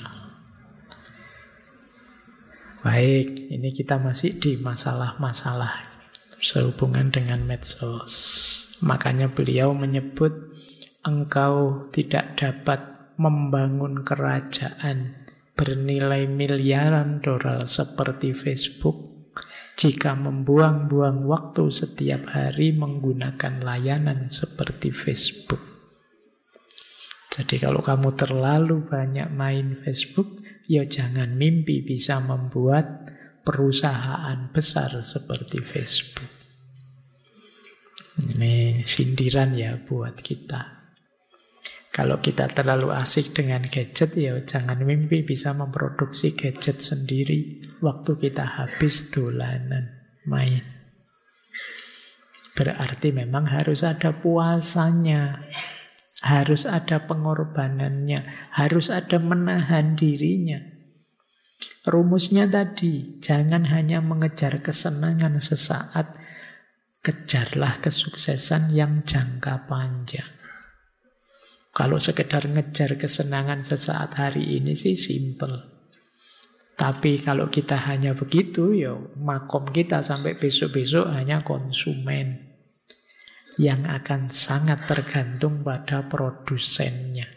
Baik, ini kita masih di masalah-masalah sehubungan dengan medsos. Makanya beliau menyebut engkau tidak dapat membangun kerajaan bernilai miliaran dolar seperti Facebook jika membuang-buang waktu setiap hari menggunakan layanan seperti Facebook. Jadi kalau kamu terlalu banyak main Facebook, ya jangan mimpi bisa membuat perusahaan besar seperti Facebook. Ini sindiran ya buat kita. Kalau kita terlalu asik dengan gadget, ya jangan mimpi bisa memproduksi gadget sendiri. Waktu kita habis dolanan, main. Berarti memang harus ada puasanya. Harus ada pengorbanannya. Harus ada menahan dirinya. Rumusnya tadi, jangan hanya mengejar kesenangan sesaat. Kejarlah kesuksesan yang jangka panjang. Kalau sekedar ngejar kesenangan sesaat hari ini sih simple. Tapi kalau kita hanya begitu, ya makom kita sampai besok-besok hanya konsumen yang akan sangat tergantung pada produsennya.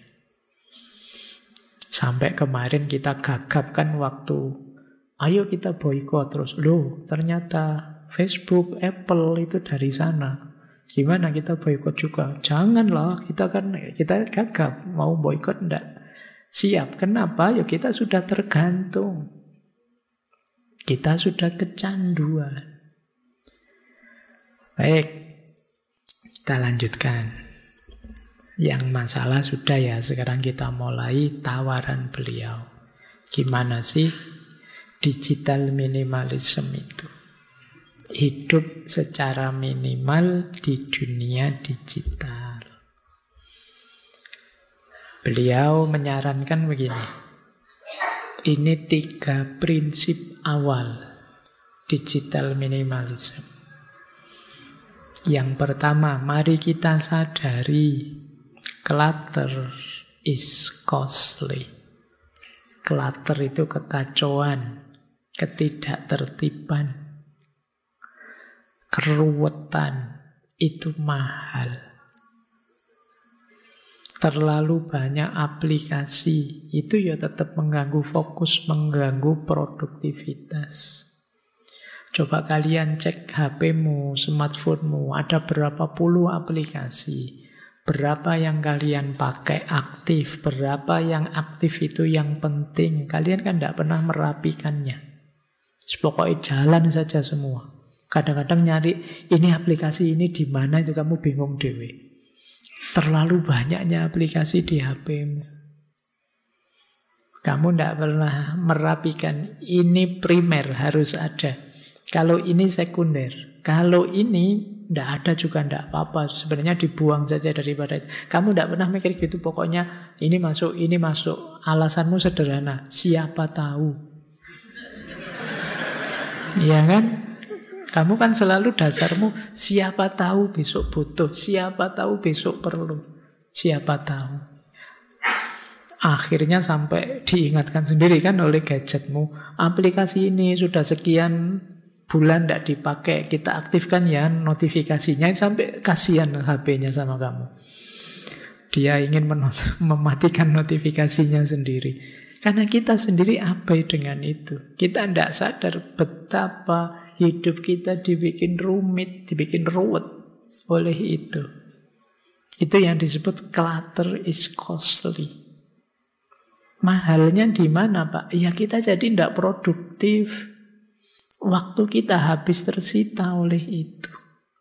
Sampai kemarin kita gagapkan waktu, ayo kita boikot terus. Loh, ternyata Facebook, Apple itu dari sana. Gimana kita boikot juga? Janganlah, kita gagap mau boikot enggak siap. Kenapa? Ya kita sudah tergantung. Kita sudah kecanduan. Baik, kita lanjutkan. Yang masalah sudah ya, sekarang kita mulai tawaran beliau. Gimana sih digital minimalism itu? Hidup secara minimal di dunia digital. Beliau menyarankan begini. Ini 3 prinsip awal digital minimalism. Yang pertama, mari kita sadari clutter is costly. Clutter itu kekacauan, ketidaktertiban, keruwetan, itu mahal. Terlalu banyak aplikasi, itu ya tetap mengganggu fokus, mengganggu produktivitas. Coba kalian cek HP-mu, smartphone-mu, ada berapa puluh aplikasi. Berapa yang kalian pakai aktif, berapa yang aktif itu yang penting. Kalian kan tidak pernah merapikannya. Pokoknya jalan saja semua. Kadang-kadang nyari, ini aplikasi ini di mana itu kamu bingung dewe. Terlalu banyaknya aplikasi di HP-mu. Kamu tidak pernah merapikan. Ini primer harus ada. Kalau ini sekunder. Kalau ini tidak ada juga tidak apa-apa. Sebenarnya dibuang saja daripada itu. Kamu tidak pernah mikir gitu. Pokoknya ini masuk, ini masuk. Alasanmu sederhana. Siapa tahu. Iya kan? Kamu kan selalu dasarmu, siapa tahu besok butuh, siapa tahu besok perlu, siapa tahu. Akhirnya sampai diingatkan sendiri kan oleh gadgetmu, aplikasi ini sudah sekian bulan tidak dipakai, kita aktifkan ya notifikasinya, sampai kasihan HP-nya sama kamu. Dia ingin mematikan notifikasinya sendiri. Karena kita sendiri abai dengan itu. Kita tidak sadar betapa hidup kita dibikin rumit, dibikin ruwet oleh itu. Itu yang disebut clutter is costly. Mahalnya di mana, Pak? Ya kita jadi tidak produktif. Waktu kita habis tersita oleh itu.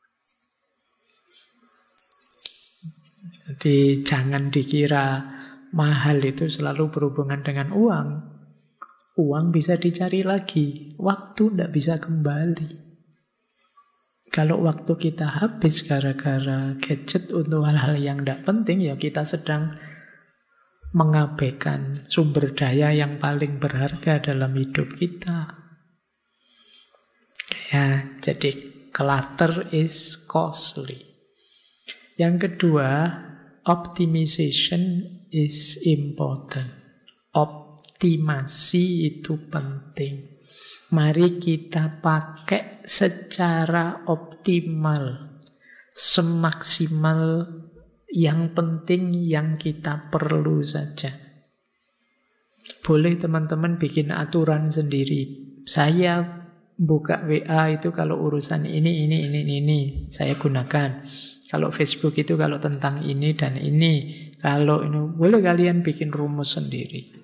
Jadi jangan dikira mahal itu selalu berhubungan dengan uang. Uang bisa dicari lagi, waktu tidak bisa kembali. Kalau waktu kita habis gara-gara gadget untuk hal-hal yang tidak penting, ya kita sedang mengabaikan sumber daya yang paling berharga dalam hidup kita. Ya, jadi clutter is costly. Yang kedua, optimization is important. Optimasi itu penting. Mari kita pakai secara optimal, semaksimal yang penting yang kita perlu saja. Boleh teman-teman bikin aturan sendiri. Saya buka WA itu kalau urusan ini saya gunakan. Kalau Facebook itu kalau tentang ini dan ini. Kalau ini, boleh kalian bikin rumus sendiri.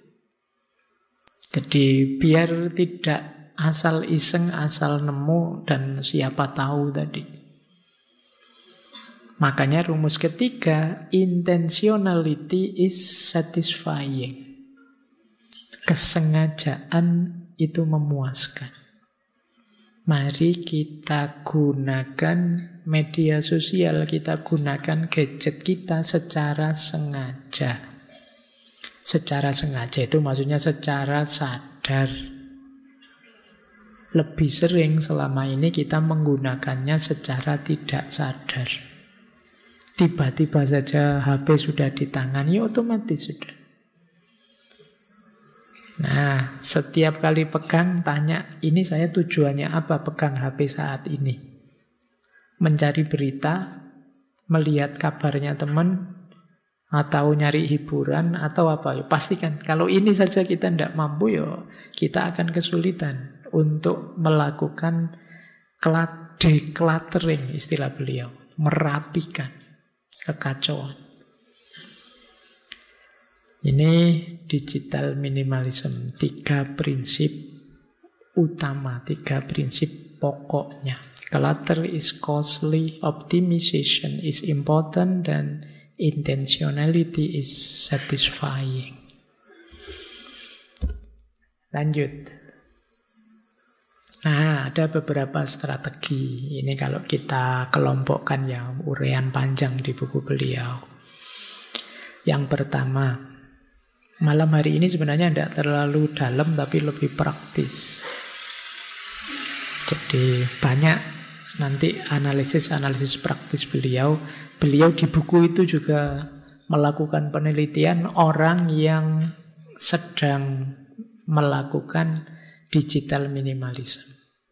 Jadi biar tidak asal iseng, asal nemu, dan siapa tahu tadi. Makanya rumus ketiga, intentionality is satisfying. Kesengajaan itu memuaskan. Mari kita gunakan media sosial, kita gunakan gadget kita secara sengaja. Secara sengaja itu maksudnya secara sadar. Lebih sering selama ini kita menggunakannya secara tidak sadar. Tiba-tiba saja HP sudah di tangan, ya otomatis sudah. Nah, setiap kali pegang tanya, ini saya tujuannya apa pegang HP saat ini? Mencari berita, melihat kabarnya teman, atau nyari hiburan, atau apa? Ya, pastikan kalau ini saja kita tidak mampu, ya kita akan kesulitan untuk melakukan decluttering, istilah beliau, merapikan kekacauan. Ini digital minimalism, 3 prinsip utama, 3 prinsip pokoknya. Clutter is costly, optimization is important, dan intentionality is satisfying. Lanjut. Nah, ada beberapa strategi. Ini kalau kita kelompokkan ya, uraian panjang di buku beliau. Yang pertama, malam hari ini sebenarnya tidak terlalu dalam tapi lebih praktis. Jadi banyak nanti analisis praktis beliau. Beliau di buku itu juga melakukan penelitian orang yang sedang melakukan digital minimalism.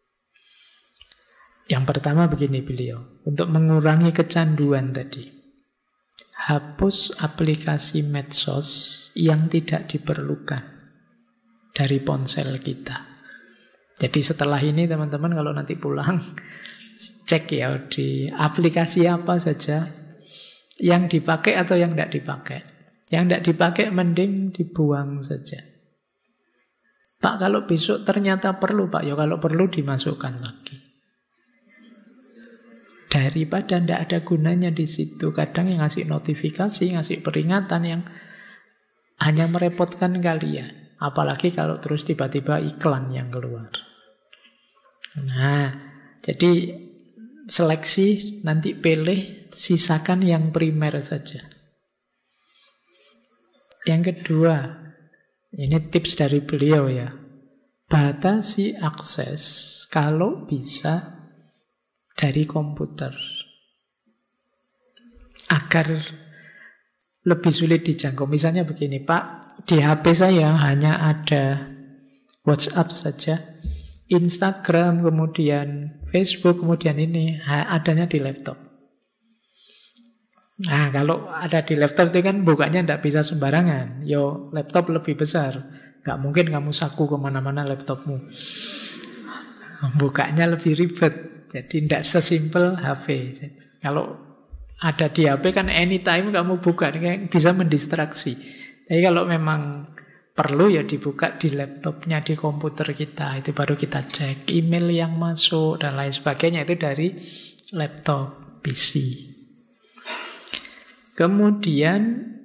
Yang pertama begini beliau, untuk mengurangi kecanduan tadi, hapus aplikasi medsos yang tidak diperlukan dari ponsel kita. Jadi setelah ini teman-teman kalau nanti pulang, cek ya di aplikasi apa saja yang dipakai atau yang tidak dipakai. Yang tidak dipakai mending dibuang saja. Pak, kalau besok ternyata perlu, Pak, ya kalau perlu dimasukkan lagi. Daripada tidak ada gunanya di situ. Kadang yang ngasih notifikasi, ngasih peringatan yang hanya merepotkan kalian. Apalagi kalau terus tiba-tiba iklan yang keluar. Nah, jadi seleksi, nanti pilih, sisakan yang primer saja. Yang kedua, ini tips dari beliau ya. Batasi akses kalau bisa dari komputer agar lebih sulit dijangkau. Misalnya begini, Pak, di HP saya hanya ada WhatsApp saja, Instagram, kemudian Facebook, kemudian ini adanya di laptop. Nah, kalau ada di laptop itu kan bukanya tidak bisa sembarangan. Yo, laptop lebih besar, nggak mungkin kamu saku kemana-mana laptopmu. Bukanya lebih ribet. Jadi tidak sesimpel HP. Kalau ada di HP kan anytime kamu buka, bisa mendistraksi. Tapi kalau memang perlu ya dibuka di laptopnya, di komputer kita. Itu baru kita cek email yang masuk dan lain sebagainya. Itu dari laptop, PC. Kemudian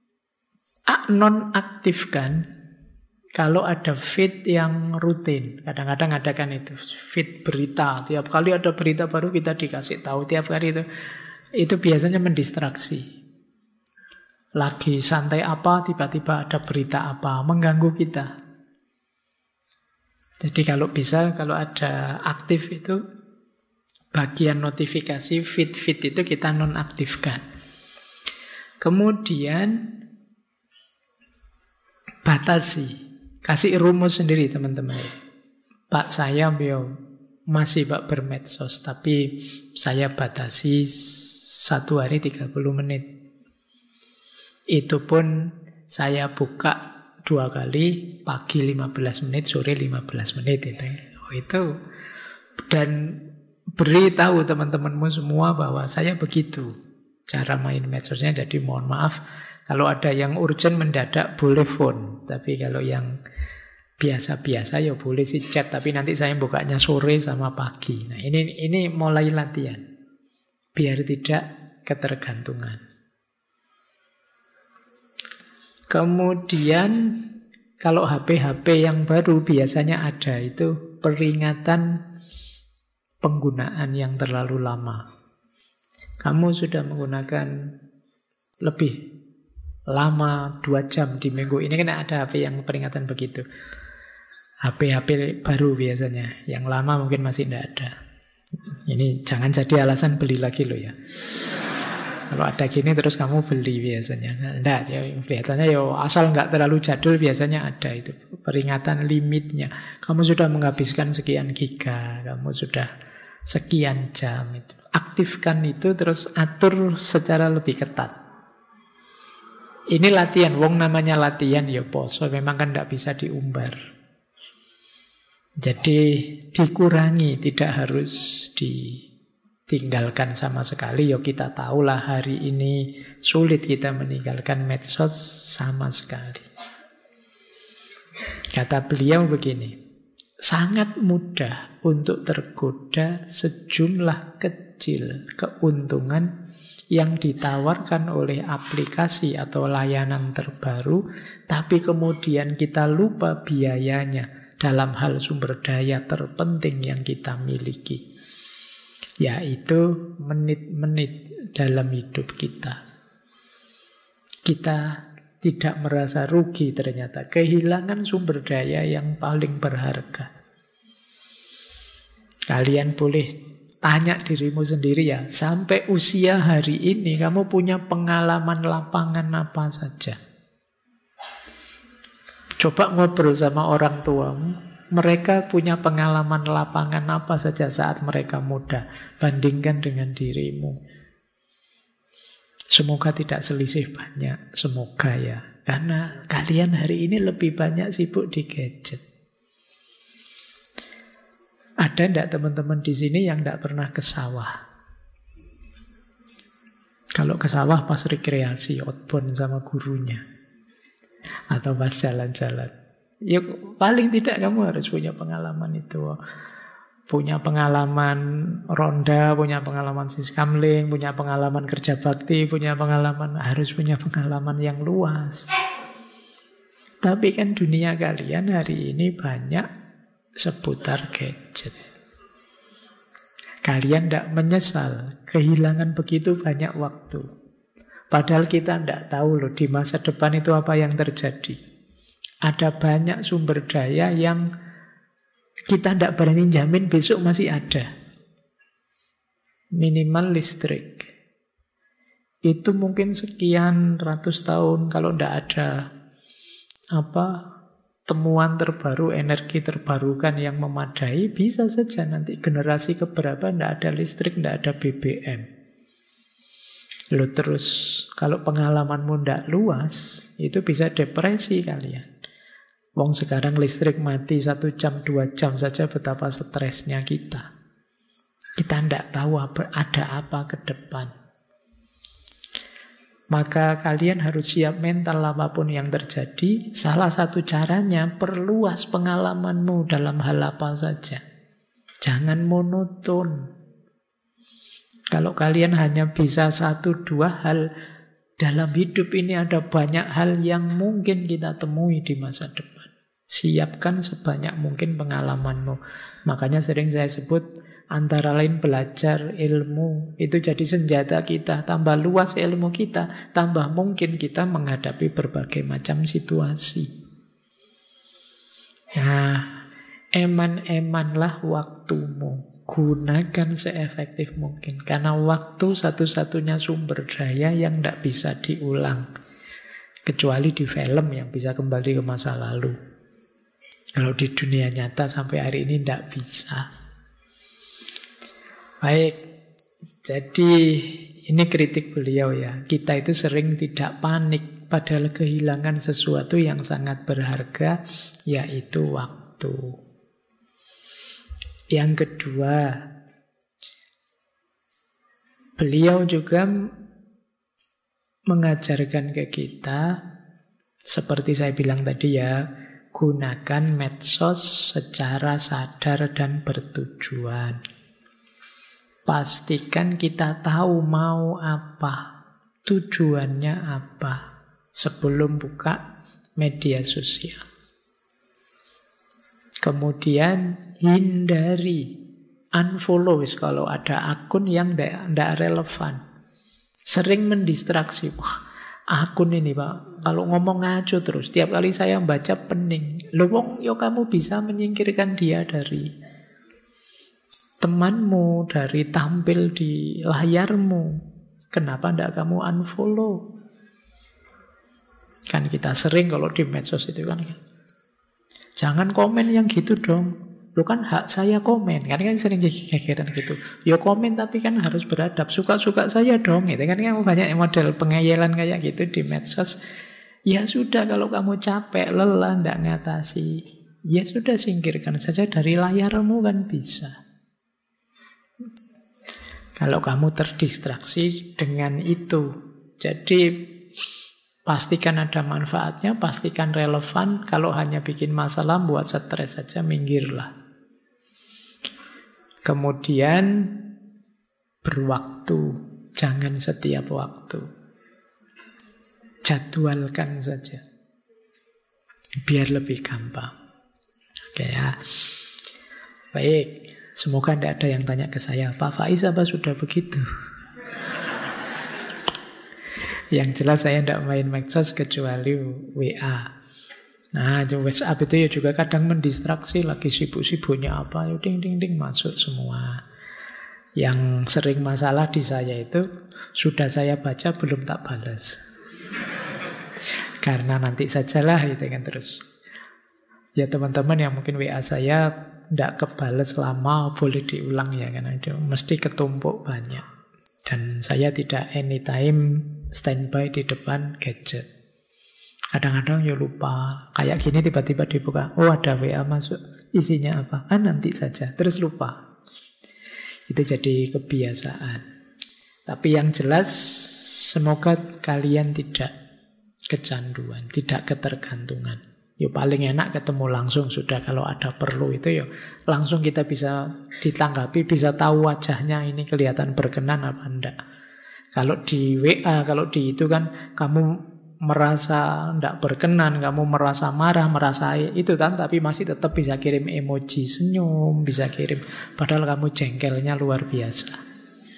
nonaktifkan kalau ada feed yang rutin. Kadang-kadang ada kan itu feed berita. Tiap kali ada berita baru kita dikasih tahu. Tiap kali itu biasanya mendistraksi. Lagi santai apa, tiba-tiba ada berita apa, mengganggu kita. Jadi kalau bisa, kalau ada aktif itu, bagian notifikasi feed-feed itu kita nonaktifkan. Kemudian batasi. Kasih rumus sendiri teman-teman. Pak, saya masih Pak bermedsos, tapi saya batasi 1 hari 30 menit. Itu pun saya buka 2 kali, pagi 15 menit, sore 15 menit. Itu. Dan beritahu teman-temanmu semua bahwa saya begitu cara main medsosnya. Jadi mohon maaf, kalau ada yang urgent mendadak boleh phone. Tapi kalau yang biasa-biasa ya boleh sih chat. Tapi nanti saya bukanya sore sama pagi. Nah ini mulai latihan. Biar tidak ketergantungan. Kemudian kalau HP-HP yang baru biasanya ada itu peringatan penggunaan yang terlalu lama. Kamu sudah menggunakan lebih lama 2 jam di minggu ini, kan ada HP yang peringatan begitu. HP-HP baru biasanya, yang lama mungkin masih tidak ada. Ini jangan jadi alasan beli lagi loh ya. Kalau ada gini terus kamu beli biasanya. Enggak, ya, kelihatannya ya asal nggak terlalu jadul biasanya ada itu. Peringatan limitnya. Kamu sudah menghabiskan sekian giga, kamu sudah sekian jam itu. Aktifkan itu terus atur secara lebih ketat. Ini latihan, wong namanya latihan ya poso, memang kan tidak bisa diumbar. Jadi dikurangi, tidak harus ditinggalkan sama sekali. Ya kita tahulah hari ini sulit kita meninggalkan medsos sama sekali. Kata beliau begini, sangat mudah untuk tergoda sejumlah kecil keuntungan yang ditawarkan oleh aplikasi atau layanan terbaru, tapi kemudian kita lupa biayanya dalam hal sumber daya terpenting yang kita miliki, yaitu menit-menit dalam hidup kita. Kita tidak merasa rugi ternyata, kehilangan sumber daya yang paling berharga. Kalian boleh tanya dirimu sendiri ya, sampai usia hari ini kamu punya pengalaman lapangan apa saja? Coba ngobrol sama orang tuamu. Mereka punya pengalaman lapangan apa saja saat mereka muda. Bandingkan dengan dirimu. Semoga tidak selisih banyak. Semoga ya. Karena kalian hari ini lebih banyak sibuk di gadget. Ada enggak teman-teman di sini yang enggak pernah ke sawah? Kalau ke sawah pas rekreasi, outbound sama gurunya. Atau pas jalan-jalan. Ya paling tidak kamu harus punya pengalaman itu. Punya pengalaman ronda, punya pengalaman siskamling, punya pengalaman kerja bakti, harus punya pengalaman yang luas. Tapi kan dunia kalian hari ini banyak seputar gadget. Kalian tidak menyesal kehilangan begitu banyak waktu. Padahal kita tidak tahu loh di masa depan itu apa yang terjadi. Ada banyak sumber daya yang kita tidak berani jamin besok masih ada. Minimal listrik. Itu mungkin sekian ratus tahun kalau tidak ada temuan terbaru, energi terbarukan yang memadai, bisa saja nanti generasi keberapa tidak ada listrik, tidak ada BBM. Loh terus, kalau pengalamanmu tidak luas, itu bisa depresi kalian. Wong sekarang listrik mati 1 jam, 2 jam saja betapa stresnya kita. Kita tidak tahu ada apa ke depan. Maka kalian harus siap mental apapun yang terjadi. Salah satu caranya perluas pengalamanmu dalam hal apa saja. Jangan monoton. Kalau kalian hanya bisa 1-2 hal dalam hidup ini, ada banyak hal yang mungkin kita temui di masa depan. Siapkan sebanyak mungkin pengalamanmu. Makanya sering saya sebut antara lain belajar ilmu itu jadi senjata kita. Tambah luas ilmu kita, tambah mungkin kita menghadapi berbagai macam situasi. Nah, eman-emanlah waktumu. Gunakan seefektif mungkin. Karena waktu satu-satunya sumber daya yang tidak bisa diulang. Kecuali di film yang bisa kembali ke masa lalu. Kalau di dunia nyata sampai hari ini tidak bisa. Baik, jadi ini kritik beliau ya. Kita itu sering tidak panik padahal kehilangan sesuatu yang sangat berharga, yaitu waktu. Yang kedua, beliau juga mengajarkan ke kita, seperti saya bilang tadi ya, gunakan medsos secara sadar dan bertujuan. Pastikan kita tahu mau apa, tujuannya apa, sebelum buka media sosial. Kemudian hindari, unfollow kalau ada akun yang tidak relevan. Sering mendistraksi. Wah, akun ini Pak, kalau ngomong ngaco terus. Tiap kali saya baca pening. Loh wong, yo kamu bisa menyingkirkan dia dari temanmu, dari tampil di layarmu. Kenapa tidak kamu unfollow? Kan kita sering kalau di medsos itu kan, jangan komen yang gitu dong. Lu kan hak saya komen. Kan sering gegeran gitu. Ya komen tapi kan harus beradab. Suka-suka saya dong. Itu kan banyak model pengayelan kayak gitu di medsos. Ya sudah kalau kamu capek, lelah, tidak ngatasi. Ya sudah singkirkan saja dari layarmu kan bisa. Kalau kamu terdistraksi dengan itu. Jadi pastikan ada manfaatnya, pastikan relevan. Kalau hanya bikin masalah, buat stres saja, minggirlah. Kemudian berwaktu, jangan setiap waktu. Jadwalkan saja. Biar lebih gampang. Oke ya. Baik, semoga tidak ada yang tanya ke saya, Pak Faiz apa sudah begitu? Yang jelas saya tidak main medsos kecuali WA. Nah, WhatsApp itu ya juga kadang mendistraksi, lagi sibuk-sibuknya apa, ding ding ding masuk semua. Yang sering masalah di saya itu sudah saya baca belum tak balas. Karena nanti sajalah gitu kan terus. Ya teman-teman yang mungkin WA saya tidak kebales lama, boleh diulang ya, karena itu mesti ketumpuk banyak. Dan saya tidak anytime standby di depan gadget. Kadang-kadang ya lupa. Kayak gini tiba-tiba dibuka, oh ada WA masuk, isinya apa? Nanti saja, terus lupa. Itu jadi kebiasaan. Tapi yang jelas, semoga kalian tidak kecanduan, tidak ketergantungan. Ya paling enak ketemu langsung sudah, kalau ada perlu itu ya langsung kita bisa ditanggapi, bisa tahu wajahnya ini kelihatan berkenan apa enggak. Kalau di WA, kalau di itu kan kamu merasa enggak berkenan, kamu merasa marah, merasa itu kan, tapi masih tetap bisa kirim emoji senyum, bisa kirim, padahal kamu jengkelnya luar biasa.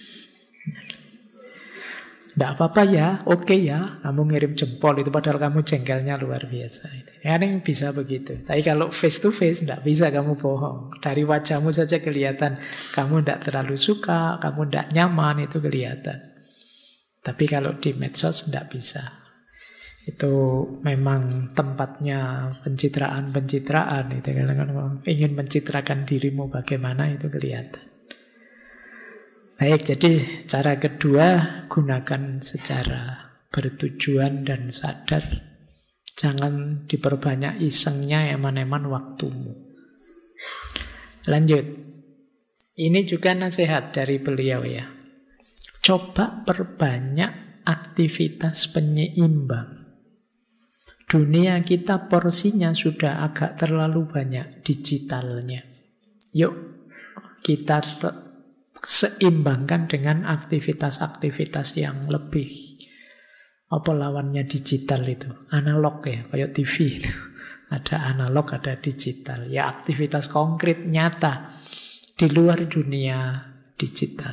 Tidak apa-apa ya, oke ya, kamu ngirim jempol itu padahal kamu jengkelnya luar biasa. Ini bisa begitu. Tapi kalau face to face tidak bisa kamu bohong. Dari wajahmu saja kelihatan kamu tidak terlalu suka, kamu tidak nyaman, itu kelihatan. Tapi kalau di medsos tidak bisa. Itu memang tempatnya pencitraan-pencitraan. Itu kalau ingin mencitrakan dirimu bagaimana itu kelihatan. Baik, jadi cara kedua, gunakan secara bertujuan dan sadar. Jangan diperbanyak isengnya, eman-eman waktumu. Lanjut. Ini juga nasihat dari beliau ya. Coba perbanyak aktivitas penyeimbang. Dunia kita porsinya sudah agak terlalu banyak digitalnya. Yuk, kita seimbangkan dengan aktivitas-aktivitas yang lebih, apa lawannya digital itu? Analog ya, kayak TV itu. Ada analog, ada digital. Ya aktivitas konkret, nyata di luar dunia digital.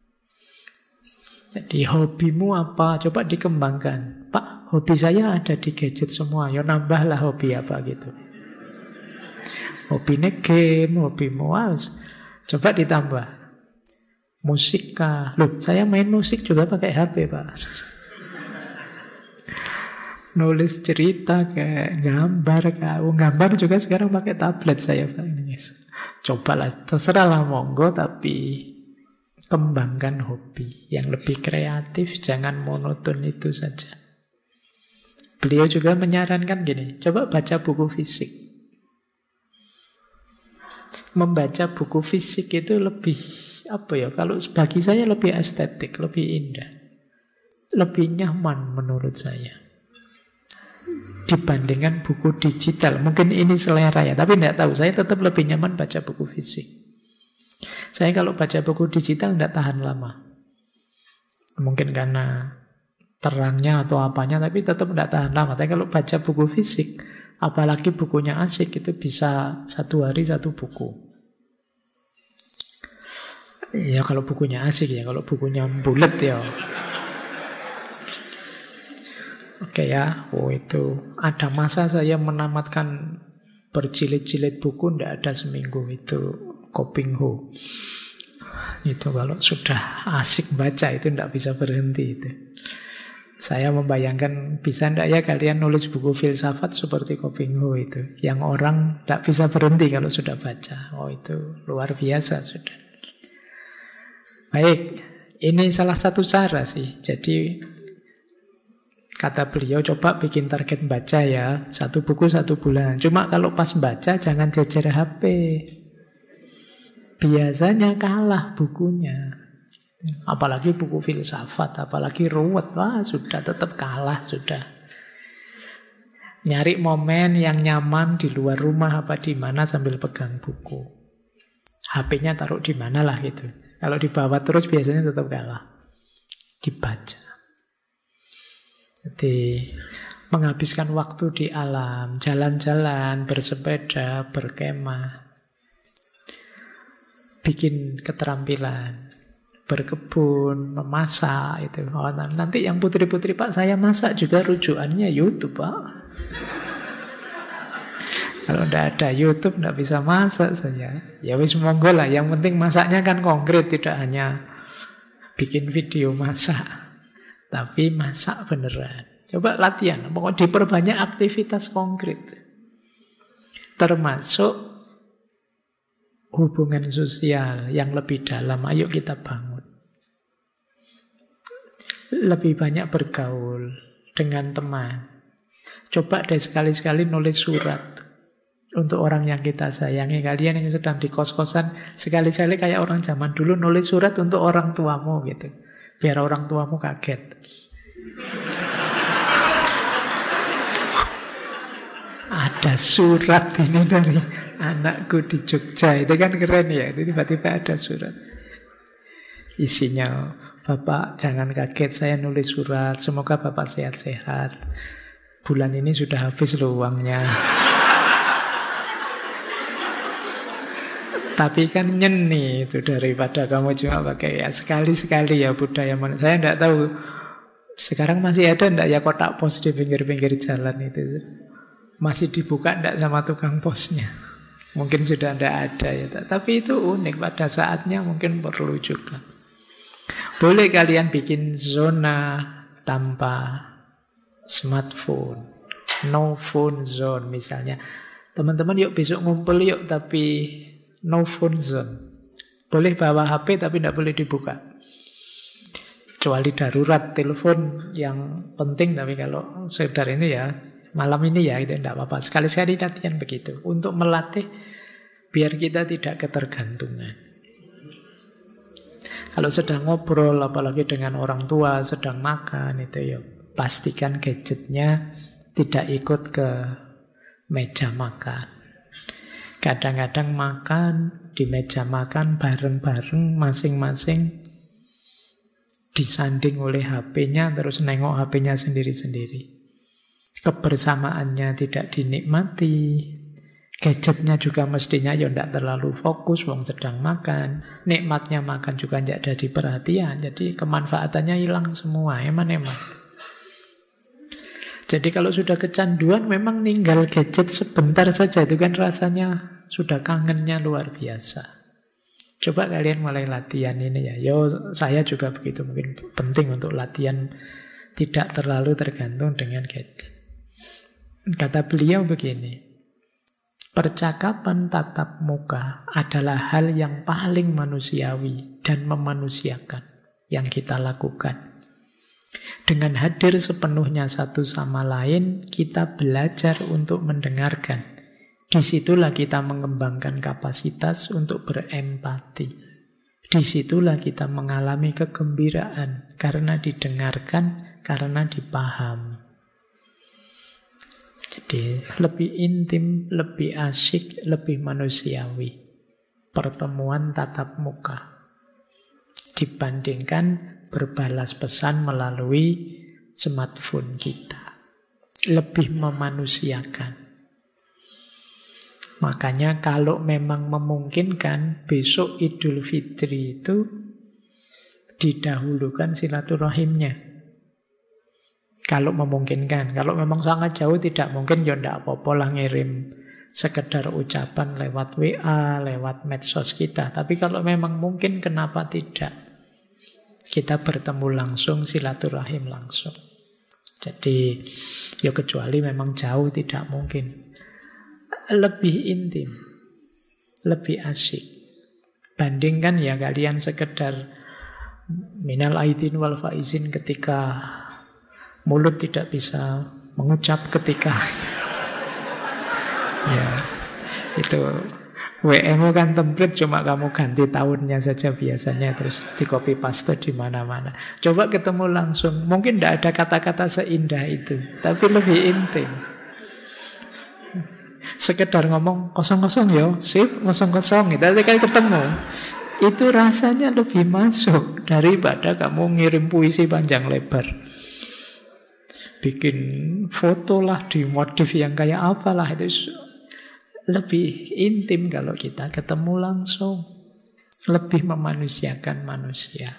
Jadi hobimu apa? Coba dikembangkan. Pak, hobi saya ada di gadget semua. Ya nambahlah hobi apa gitu. Hobinya game, hobimu coba ditambah. Musik kah? Loh, saya main musik juga pakai HP, Pak. Nulis cerita kayak gambar kah? Gambar juga sekarang pakai tablet saya, Pak. Cobalah, terserahlah monggo, tapi kembangkan hobi yang lebih kreatif, jangan monoton itu saja. Beliau juga menyarankan gini, coba baca buku fisik. Membaca buku fisik itu lebih kalau bagi saya lebih estetik, lebih indah, lebih nyaman menurut saya dibandingkan buku digital. Mungkin ini selera ya, tapi tidak tahu, saya tetap lebih nyaman baca buku fisik. Saya kalau baca buku digital tidak tahan lama, mungkin karena terangnya atau apanya, tapi tetap tidak tahan lama. Tapi kalau baca buku fisik, apalagi bukunya asik, itu bisa 1 hari 1 buku. Ya kalau bukunya asik ya, kalau bukunya bulet ya. Oke ya, itu ada masa saya menamatkan berjilid-jilid buku, tidak ada seminggu itu Koping Ho. Itu kalau sudah asik baca itu tidak bisa berhenti itu. Saya membayangkan bisa tidak ya kalian nulis buku filsafat seperti Koping Ho itu, yang orang tidak bisa berhenti kalau sudah baca. Itu luar biasa sudah. Baik, ini salah satu cara sih. Jadi kata beliau coba bikin target baca ya, 1 buku 1 bulan. Cuma kalau pas baca jangan jejer HP. Biasanya kalah bukunya. Apalagi buku filsafat, apalagi ruwet, sudah tetap kalah sudah. Nyari momen yang nyaman di luar rumah apa di mana sambil pegang buku. HP-nya taruh di mana lah gitu. Kalau dibawa terus biasanya tetap kalah. Dibaca. Jadi menghabiskan waktu di alam, jalan-jalan, bersepeda, berkemah, bikin keterampilan, berkebun, memasak itu. Nanti yang putri-putri, Pak, saya masak juga rujukannya YouTube, Pak. Kalau tidak ada YouTube, tidak bisa masak saja. Ya wis monggo lah. Yang penting masaknya kan konkret, tidak hanya bikin video masak, tapi masak beneran. Coba latihan, pokoknya diperbanyak aktivitas konkret. termasuk hubungan sosial yang lebih dalam. Ayo kita bangun. Lebih banyak bergaul dengan teman. Coba deh sekali-sekali nulis surat untuk orang yang kita sayangi. Kalian yang sedang di kos-kosan, sekali-sekali kayak orang zaman dulu nulis surat untuk orang tuamu gitu. Biar orang tuamu kaget. Ada surat ini dari anakku di Jogja. Itu kan keren ya. Itu tiba-tiba ada surat. Isinya, Bapak jangan kaget saya nulis surat. Semoga Bapak sehat-sehat. Bulan ini sudah habis loh uangnya. Tapi kan nyeni itu daripada kamu cuma pakai ya sekali-sekali ya budaya mana. Saya enggak tahu sekarang masih ada enggak ya kotak pos di pinggir-pinggir jalan itu. Masih dibuka enggak sama tukang posnya? Mungkin sudah enggak ada ya. Tapi itu unik, pada saatnya mungkin perlu juga. Boleh kalian bikin zona tanpa smartphone, no phone zone misalnya. Teman-teman yuk besok ngumpul yuk, tapi no phone zone. Boleh bawa HP tapi tidak boleh dibuka. Kecuali darurat, telepon yang penting. Tapi kalau sekedar ini ya, malam ini ya itu tidak apa-apa. Sekali-sekali latihan begitu. Untuk melatih biar kita tidak ketergantungan. Kalau sedang ngobrol, apalagi dengan orang tua, sedang makan, itu ya pastikan gadgetnya tidak ikut ke meja makan. Kadang-kadang makan di meja makan bareng-bareng, masing-masing disanding oleh HP-nya, terus nengok HP-nya sendiri-sendiri. Kebersamaannya tidak dinikmati. Gadgetnya juga mestinya ya tidak terlalu fokus, wong sedang makan. Nikmatnya makan juga tidak ada di perhatian. Jadi kemanfaatannya hilang semua, eman-eman. Jadi kalau sudah kecanduan memang ninggal gadget sebentar saja itu kan rasanya sudah kangennya luar biasa. Coba kalian mulai latihan ini ya. Yo saya juga begitu, mungkin penting untuk latihan tidak terlalu tergantung dengan gadget. Kata beliau begini, percakapan tatap muka adalah hal yang paling manusiawi dan memanusiakan yang kita lakukan. Dengan hadir sepenuhnya satu sama lain, kita belajar untuk mendengarkan. Disitulah kita mengembangkan kapasitas untuk berempati. Disitulah kita mengalami kegembiraan karena didengarkan, karena dipahami. Jadi lebih intim, lebih asyik, lebih manusiawi pertemuan tatap muka dibandingkan berbalas pesan melalui smartphone kita. Lebih memanusiakan. Makanya kalau memang memungkinkan besok Idul Fitri itu didahulukan silaturahimnya. Kalau memungkinkan. Kalau memang sangat jauh tidak mungkin, ya tidak apa-apa lah ngirim sekedar ucapan lewat WA, lewat medsos kita. Tapi kalau memang mungkin, kenapa tidak? Kita bertemu langsung, silaturahim langsung. Jadi, ya kecuali memang jauh tidak mungkin. Lebih intim, lebih asyik. Bandingkan ya kalian sekedar minal aidin wal faizin ketika mulut tidak bisa mengucap ketika ya itu WM kan template, cuma kamu ganti tahunnya saja biasanya, terus di copy paste di mana-mana. Coba ketemu langsung, mungkin tidak ada kata-kata seindah itu, tapi lebih intim. Sekedar ngomong kosong-kosong yo, sip kosong-kosong, gitu. Tapi ketemu, itu rasanya lebih masuk daripada kamu ngirim puisi panjang lebar. Bikin foto lah, dimodif yang kayak apalah, itu lebih intim kalau kita ketemu langsung. Lebih memanusiakan manusia.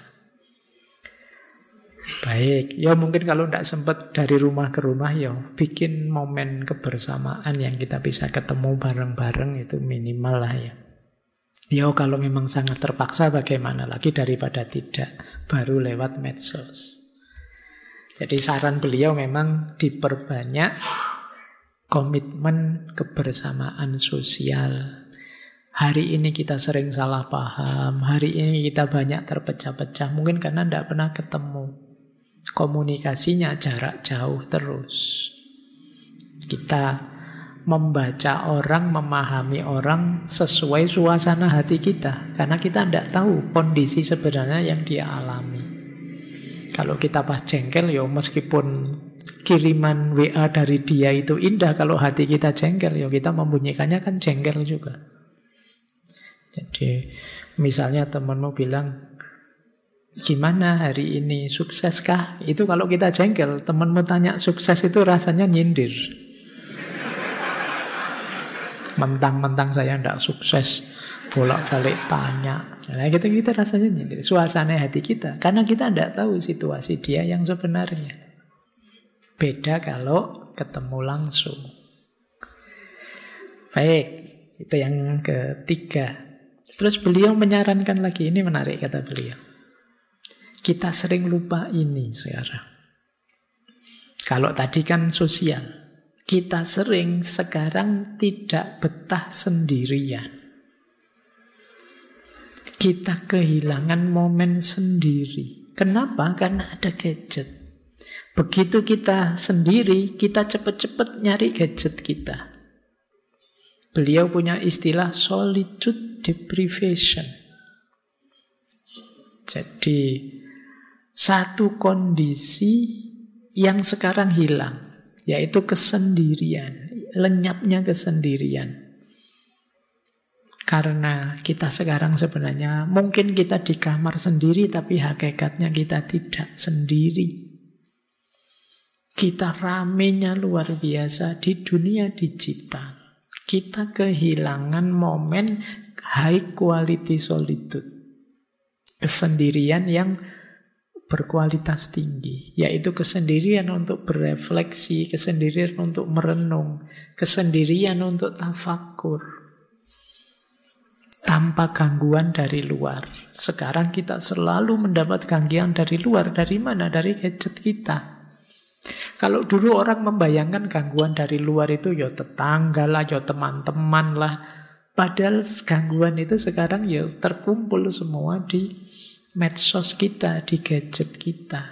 Baik, ya mungkin kalau tidak sempat dari rumah ke rumah, ya bikin momen kebersamaan yang kita bisa ketemu bareng-bareng, itu minimal lah ya. Ya kalau memang sangat terpaksa bagaimana lagi daripada tidak, baru lewat medsos. Jadi saran beliau memang diperbanyak komitmen kebersamaan sosial. Hari ini kita sering salah paham, hari ini kita banyak terpecah-pecah, mungkin karena tidak pernah ketemu. Komunikasinya jarak jauh terus. Kita membaca orang, memahami orang sesuai suasana hati kita, karena kita tidak tahu kondisi sebenarnya yang dia alami. Kalau kita pas jengkel, ya meskipun kiriman WA dari dia itu indah, kalau hati kita jengkel, ya kita membunyikannya kan jengkel juga. Jadi misalnya temanmu bilang, gimana hari ini, sukseskah? Itu kalau kita jengkel, temanmu tanya sukses itu rasanya nyindir. Mentang-mentang saya tidak sukses, bolak-balik tanya. Nah gitu kita rasanya nyindir. Suasana hati kita, karena kita tidak tahu situasi dia yang sebenarnya. Beda kalau ketemu langsung. Baik, itu yang ketiga. Terus beliau menyarankan lagi, ini menarik kata beliau. Kita sering lupa ini sekarang. Kalau tadi kan sosial, kita sering sekarang tidak betah sendirian. Kita kehilangan momen sendiri. Kenapa? Karena ada gadget. Begitu kita sendiri, kita cepat-cepat nyari gadget kita. Beliau punya istilah solitude deprivation. Jadi satu kondisi yang sekarang hilang, yaitu kesendirian, lenyapnya kesendirian. Karena kita sekarang sebenarnya mungkin kita di kamar sendiri, tapi hakikatnya kita tidak sendiri. Kita ramenya luar biasa di dunia digital. Kita kehilangan momen high quality solitude. Kesendirian yang berkualitas tinggi, yaitu kesendirian untuk berefleksi, kesendirian untuk merenung, kesendirian untuk tafakur, tanpa gangguan dari luar. Sekarang kita selalu mendapat gangguan dari luar. Dari mana? Dari gadget kita. Kalau dulu orang membayangkan gangguan dari luar itu ya tetangga lah, ya teman-teman lah. Padahal gangguan itu sekarang ya terkumpul semua di medsos kita, di gadget kita.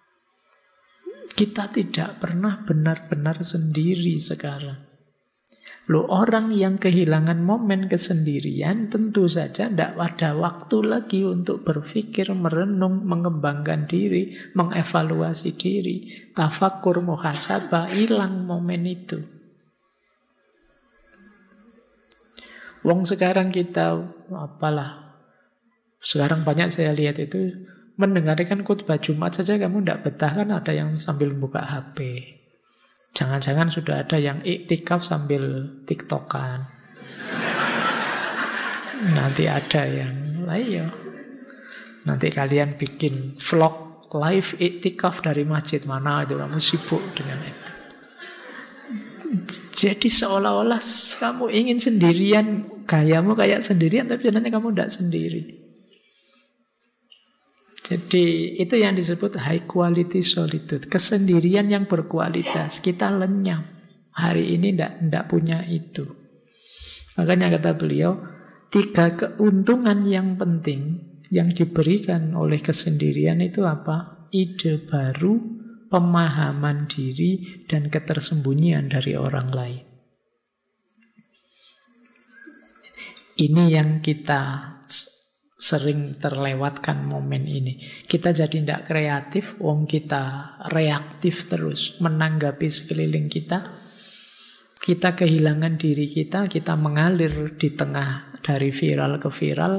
Kita tidak pernah benar-benar sendiri sekarang. Loh, orang yang kehilangan momen kesendirian tentu saja tidak ada waktu lagi untuk berpikir, merenung, mengembangkan diri, mengevaluasi diri, tafakur, muhasabah, hilang momen itu. Wong sekarang kita sekarang banyak saya lihat itu mendengarkan khutbah Jumat saja kamu tidak betah, kan ada yang sambil buka HP. Jangan-jangan sudah ada yang iktikaf sambil tiktokan. Nanti ada yang lain. Nanti kalian bikin vlog live iktikaf dari masjid mana itu, kamu sibuk dengan itu. Jadi seolah-olah kamu ingin sendirian, gayamu kayak sendirian, tapi sebenarnya kamu tidak sendiri. Jadi itu yang disebut high quality solitude. Kesendirian yang berkualitas. Kita lenyap. Hari ini tidak punya itu. Makanya kata beliau, 3 keuntungan yang penting yang diberikan oleh kesendirian itu apa? Ide baru, pemahaman diri, dan ketersembunyian dari orang lain. Ini yang kita sering terlewatkan momen ini. Kita jadi tidak kreatif, wong kita reaktif terus menanggapi sekeliling kita. Kita kehilangan diri kita mengalir di tengah dari viral ke viral,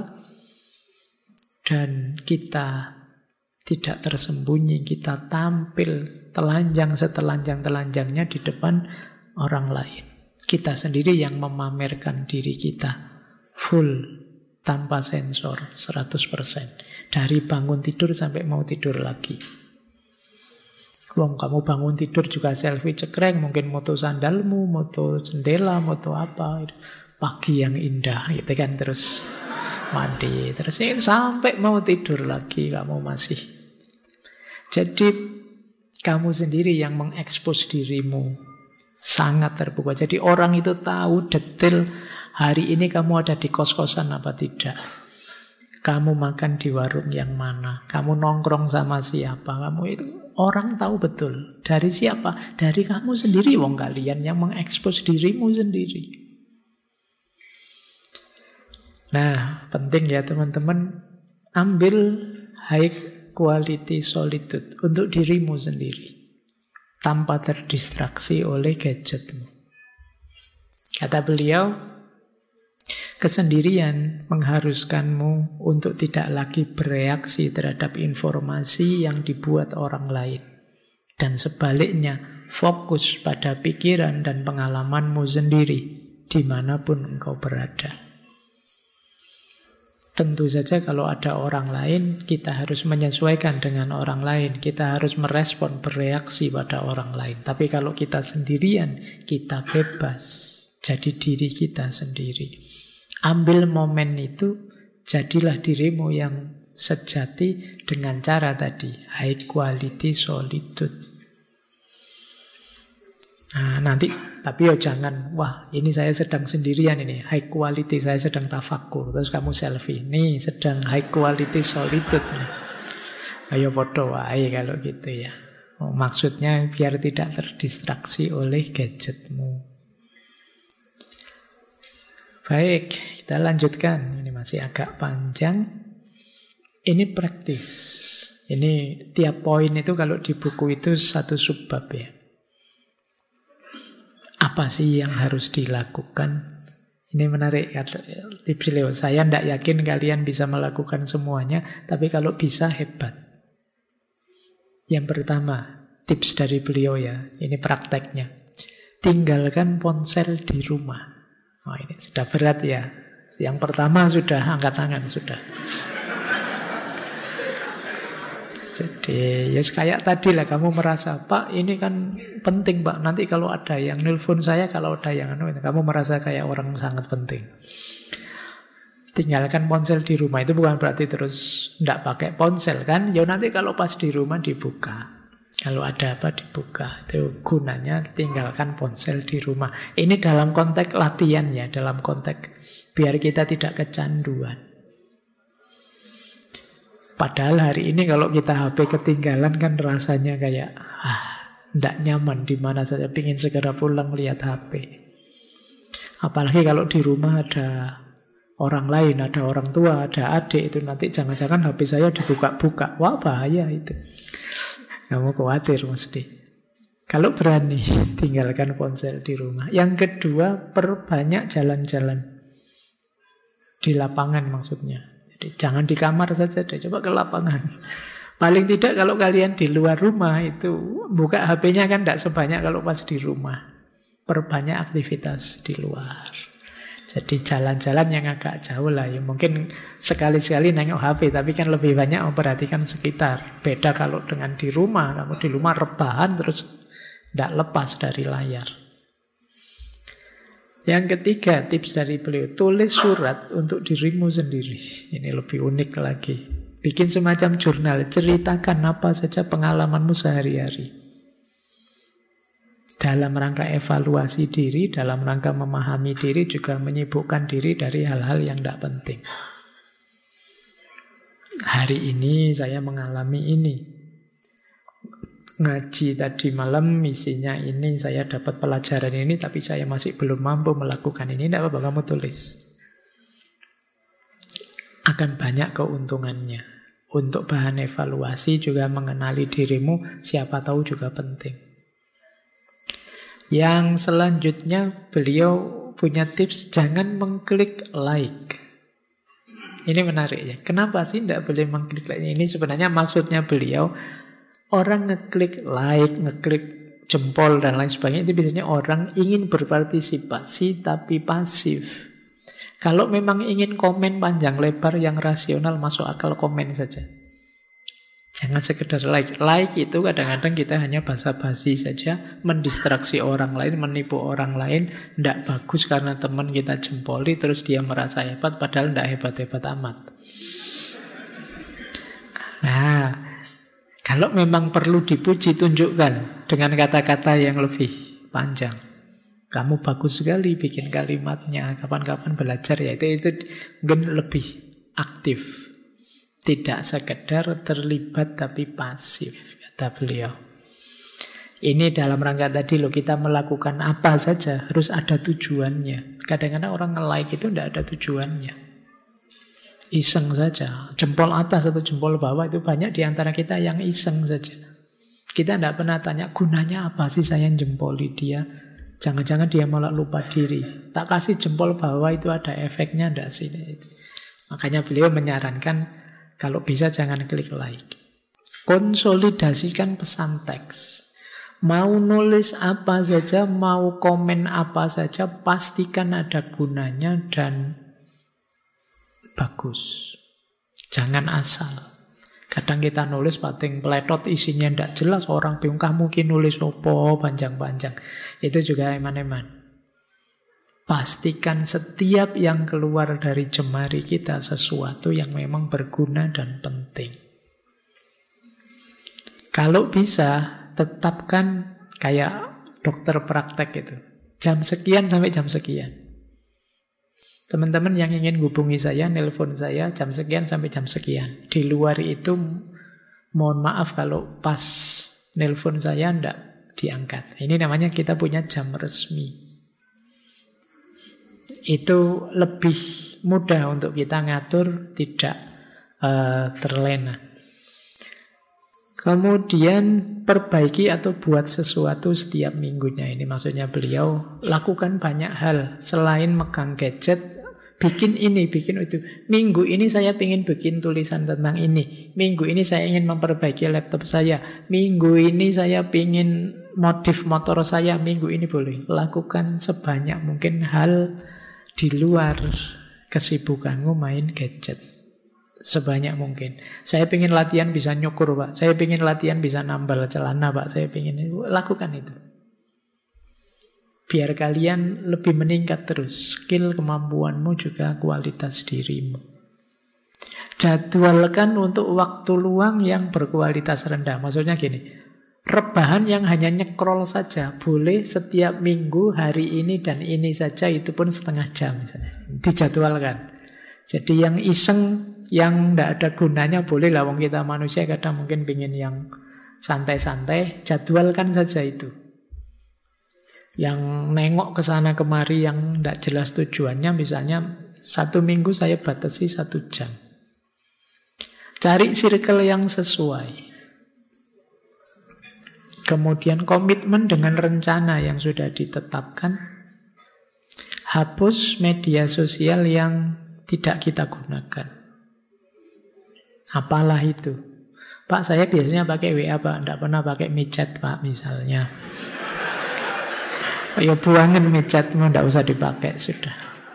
dan kita tidak tersembunyi, kita tampil telanjang setelanjang-telanjangnya di depan orang lain. Kita sendiri yang memamerkan diri kita full, tanpa sensor, 100%. Dari bangun tidur sampai mau tidur lagi. Wong, kamu bangun tidur juga selfie cekreng, mungkin moto sandalmu, moto jendela, moto apa. Pagi yang indah, gitu kan. Terus mandi, terus sampai mau tidur lagi kamu masih. Jadi kamu sendiri yang mengekspos dirimu Sangat terbuka. Jadi orang itu tahu detail hari ini kamu ada di kos-kosan apa tidak. Kamu makan di warung yang mana. Kamu nongkrong sama siapa. Kamu itu orang tahu betul. Dari siapa? Dari kamu sendiri. Wong kalian yang mengekspos dirimu sendiri. Nah, penting ya teman-teman. Ambil high quality solitude untuk dirimu sendiri. Tanpa terdistraksi oleh gadgetmu. Kata beliau, kesendirian mengharuskanmu untuk tidak lagi bereaksi terhadap informasi yang dibuat orang lain. Dan sebaliknya, fokus pada pikiran dan pengalamanmu sendiri dimanapun engkau berada. Tentu saja kalau ada orang lain, kita harus menyesuaikan dengan orang lain. Kita harus merespon, bereaksi pada orang lain. Tapi kalau kita sendirian, kita bebas. Jadi diri kita sendiri. Ambil momen itu, jadilah dirimu yang sejati dengan cara tadi. High quality solitude. Nah, nanti, tapi jangan, wah ini saya sedang sendirian ini, high quality, saya sedang tafakur. Terus kamu selfie, nih sedang high quality solitude. Ayo foto wae kalau gitu ya. Maksudnya biar tidak terdistraksi oleh gadgetmu. Baik, kita lanjutkan. Ini masih agak panjang. Ini praktis. Ini tiap poin itu kalau di buku itu satu subbab ya. Apa sih yang harus dilakukan? Ini menarik kata tips beliau. Saya tidak yakin kalian bisa melakukan semuanya, tapi kalau bisa hebat. Yang pertama, tips dari beliau ya, ini prakteknya. Tinggalkan ponsel di rumah. Oh, ini sudah berat ya. Yang pertama sudah angkat tangan sudah. Jadi ya kayak tadi lah kamu merasa, Pak ini kan penting Pak, nanti kalau ada yang nelpon saya, kalau ada yang kamu merasa kayak orang sangat penting. Tinggalkan ponsel di rumah itu bukan berarti terus tidak pakai ponsel kan. Ya nanti kalau pas di rumah dibuka. Kalau ada apa dibuka. Itu gunanya tinggalkan ponsel di rumah. Ini dalam konteks latihan ya, dalam konteks biar kita tidak kecanduan. Padahal hari ini kalau kita HP ketinggalan kan rasanya kayak tidak nyaman di mana saja, pingin segera pulang lihat HP. Apalagi kalau di rumah ada orang lain, ada orang tua, ada adik, itu nanti jangan-jangan HP saya dibuka-buka. Wah bahaya itu. Kamu khawatir mesti. Kalau berani tinggalkan ponsel di rumah. Yang kedua, perbanyak jalan-jalan di lapangan maksudnya. Jangan di kamar saja deh, coba ke lapangan. Paling tidak kalau kalian di luar rumah itu buka HP-nya kan tidak sebanyak kalau pas di rumah. Perbanyak aktivitas di luar. Jadi jalan-jalan yang agak jauh lah. Ya mungkin sekali-sekali nengok HP, tapi kan lebih banyak memperhatikan sekitar. Beda kalau dengan di rumah. Kamu di rumah rebahan terus tidak lepas dari layar. Yang ketiga, tips dari beliau, tulis surat untuk dirimu sendiri. Ini lebih unik lagi. Bikin semacam jurnal, ceritakan apa saja pengalamanmu sehari-hari. Dalam rangka evaluasi diri, dalam rangka memahami diri, juga menyibukkan diri dari hal-hal yang tidak penting. Hari ini saya mengalami ini. Ngaji tadi malam isinya ini, saya dapat pelajaran ini, tapi saya masih belum mampu melakukan ini. Tidak apa-apa, kamu tulis. Akan banyak keuntungannya. Untuk bahan evaluasi juga mengenali dirimu, siapa tahu juga penting. Yang selanjutnya beliau punya tips, jangan mengklik like. Ini menarik ya. Kenapa sih tidak boleh mengklik like? Ini sebenarnya maksudnya beliau, orang ngeklik like, ngeklik jempol dan lain sebagainya, itu biasanya orang ingin berpartisipasi tapi pasif. Kalau memang ingin komen panjang lebar yang rasional, masuk akal komen saja. Jangan sekedar like. Like itu kadang-kadang kita hanya basa-basi saja, mendistraksi orang lain, menipu orang lain. Tidak bagus karena teman kita jempoli terus dia merasa hebat, padahal tidak hebat-hebat amat. Nah, kalau memang perlu dipuji, tunjukkan dengan kata-kata yang lebih panjang. Kamu bagus sekali bikin kalimatnya, kapan-kapan belajar ya. Itu mungkin lebih aktif. Tidak sekedar terlibat tapi pasif, kata beliau. Ini dalam rangka tadi loh, kita melakukan apa saja harus ada tujuannya. Kadang-kadang orang nge-like itu tidak ada tujuannya. Iseng saja, jempol atas atau jempol bawah itu banyak di antara kita yang iseng saja. Kita tidak pernah tanya gunanya apa sih saya jempoli dia. Jangan-jangan dia malah lupa diri. Tak kasih jempol bawah itu ada efeknya enggak sih? Makanya beliau menyarankan kalau bisa jangan klik like. Konsolidasikan pesan teks. Mau nulis apa saja, mau komen apa saja, pastikan ada gunanya dan bagus. Jangan asal. Kadang kita nulis pating peletot, isinya tidak jelas, orang bingung, kamu mungkin nulis opo panjang-panjang. Itu juga eman-eman. Pastikan setiap yang keluar dari jemari kita sesuatu yang memang berguna dan penting. Kalau bisa, tetapkan kayak dokter praktek itu. Jam sekian sampai jam sekian. Teman-teman yang ingin hubungi saya, nelpon saya jam sekian sampai jam sekian. Di luar itu, mohon maaf kalau pas nelpon saya tidak diangkat. Ini namanya kita punya jam resmi. Itu lebih mudah untuk kita ngatur, tidak terlena. Kemudian perbaiki atau buat sesuatu setiap minggunya. Ini maksudnya beliau lakukan banyak hal selain megang gadget. Bikin ini, bikin itu. Minggu ini saya ingin bikin tulisan tentang ini. Minggu ini saya ingin memperbaiki laptop saya. Minggu ini saya ingin modif motor saya. Minggu ini boleh. Lakukan sebanyak mungkin hal di luar kesibukanmu main gadget. Sebanyak mungkin. Saya ingin latihan bisa nyukur, Pak. Saya ingin latihan bisa nambal celana, Pak. Saya ingin lakukan itu. Biar kalian lebih meningkat terus. Skill, kemampuanmu juga kualitas dirimu. Jadwalkan untuk waktu luang yang berkualitas rendah. Maksudnya gini, rebahan yang hanya nyekrol saja. Boleh setiap minggu, hari ini dan ini saja, itu pun setengah jam misalnya. Dijadwalkan. Jadi yang iseng, yang tidak ada gunanya boleh lah. Wong kita manusia kadang mungkin ingin yang santai-santai. Jadwalkan saja itu. Yang nengok ke sana kemari yang tidak jelas tujuannya, misalnya 1 minggu saya batasi 1 jam. Cari circle yang sesuai. Kemudian komitmen dengan rencana yang sudah ditetapkan. Hapus media sosial yang tidak kita gunakan. Apalah itu? Pak, saya biasanya pakai WA, Pak. Tidak pernah pakai micet, Pak, misalnya. Ya buangin micetmu, tidak usah dipakai, sudah.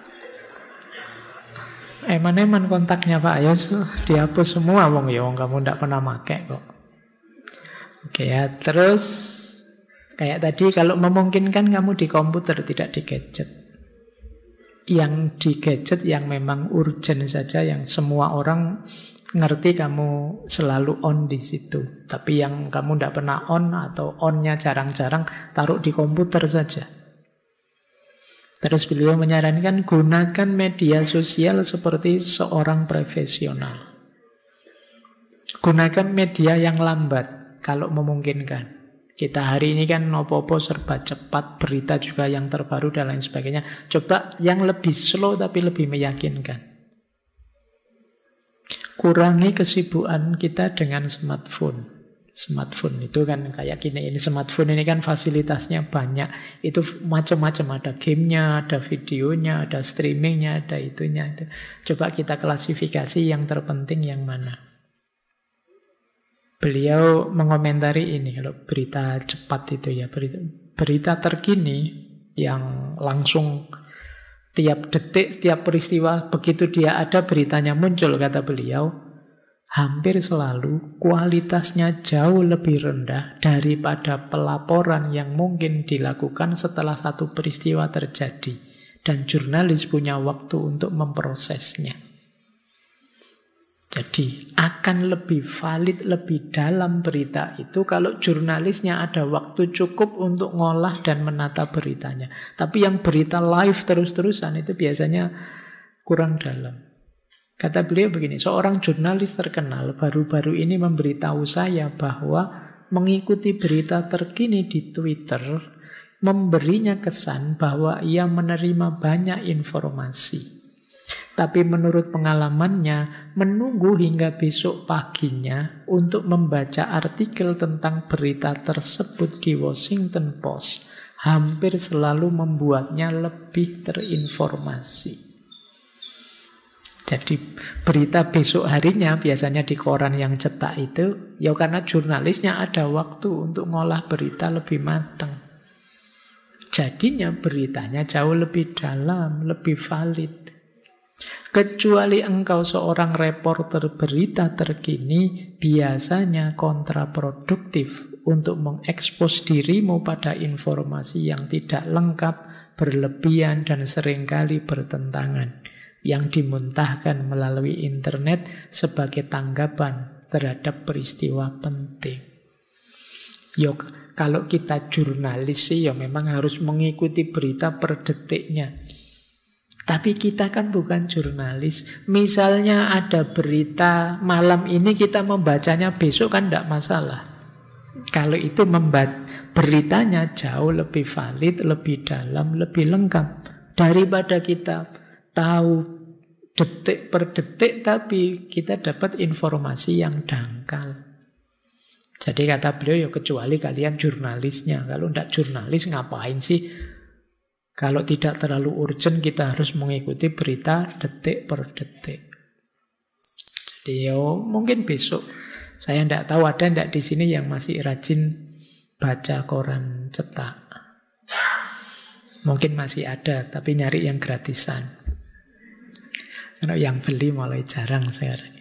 Eman-eman kontaknya, Pak, ya dihapus semua, wong ya, wong kamu tidak pernah pakai kok. Oke ya, terus kayak tadi kalau memungkinkan kamu di komputer, tidak di gadget. Yang di gadget yang memang urgent saja, yang semua orang ngerti kamu selalu on di situ. Tapi yang kamu tidak pernah on atau onnya jarang-jarang, taruh di komputer saja. Terus beliau menyarankan gunakan media sosial seperti seorang profesional. Gunakan media yang lambat kalau memungkinkan. Kita hari ini kan opo-opo serba cepat, berita juga yang terbaru dan lain sebagainya. Coba yang lebih slow tapi lebih meyakinkan. Kurangi kesibukan kita dengan smartphone. Smartphone itu kan kayak gini. Ini smartphone ini kan fasilitasnya banyak. Itu macam-macam. Ada gamenya, ada videonya, ada streamingnya, ada itunya. Coba kita klasifikasi yang terpenting yang mana. Beliau mengomentari ini. Kalau berita cepat itu ya. Berita terkini yang langsung tiap detik, tiap peristiwa, begitu dia ada beritanya muncul, kata beliau, hampir selalu kualitasnya jauh lebih rendah daripada pelaporan yang mungkin dilakukan setelah satu peristiwa terjadi. Dan jurnalis punya waktu untuk memprosesnya. Jadi akan lebih valid, lebih dalam berita itu kalau jurnalisnya ada waktu cukup untuk ngolah dan menata beritanya. Tapi yang berita live terus-terusan itu biasanya kurang dalam. Kata beliau begini, seorang jurnalis terkenal baru-baru ini memberitahu saya bahwa mengikuti berita terkini di Twitter memberinya kesan bahwa ia menerima banyak informasi. Tapi menurut pengalamannya, menunggu hingga besok paginya untuk membaca artikel tentang berita tersebut di Washington Post hampir selalu membuatnya lebih terinformasi. Jadi berita besok harinya biasanya di koran yang cetak itu, ya karena jurnalisnya ada waktu untuk ngolah berita lebih matang. Jadinya beritanya jauh lebih dalam, lebih valid. Kecuali engkau seorang reporter berita terkini, biasanya kontraproduktif untuk mengekspos dirimu pada informasi yang tidak lengkap, berlebihan, dan seringkali bertentangan, yang dimuntahkan melalui internet sebagai tanggapan terhadap peristiwa penting. Yok, kalau kita jurnalis sih ya memang harus mengikuti berita per detiknya. Tapi kita kan bukan jurnalis. Misalnya ada berita malam ini kita membacanya besok kan tidak masalah. Kalau itu beritanya jauh lebih valid, lebih dalam, lebih lengkap daripada kita tahu detik per detik tapi kita dapat informasi yang dangkal. Jadi kata beliau ya kecuali kalian jurnalisnya. Kalau tidak jurnalis ngapain sih? Kalau tidak terlalu urgent kita harus mengikuti berita detik per detik. Jadi mungkin besok saya tidak tahu ada tidak di sini yang masih rajin baca koran cetak. Mungkin masih ada, tapi nyari yang gratisan. Karena yang beli mulai jarang sekarang.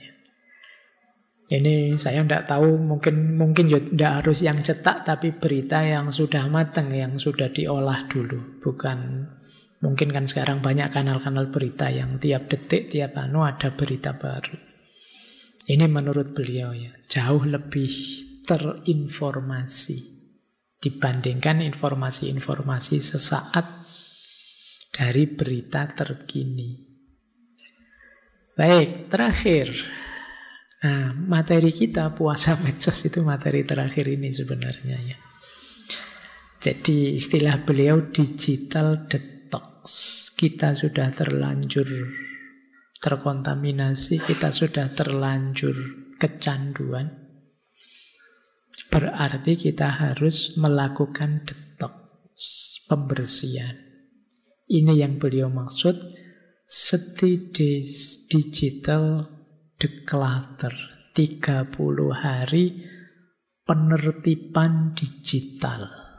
Ini saya tidak tahu, mungkin tidak harus yang cetak, tapi berita yang sudah matang, yang sudah diolah dulu. Bukan, mungkin kan sekarang banyak kanal-kanal berita yang tiap detik, tiap ada berita baru. Ini menurut beliau ya, jauh lebih terinformasi dibandingkan informasi-informasi sesaat dari berita terkini. Baik, terakhir. Nah, materi kita puasa medsos itu materi terakhir ini sebenarnya ya. Jadi istilah beliau digital detox. Kita sudah terlanjur terkontaminasi, kita sudah terlanjur kecanduan. Berarti kita harus melakukan detox, pembersihan. Ini yang beliau maksud steady digital declutter, 30 hari penertiban digital.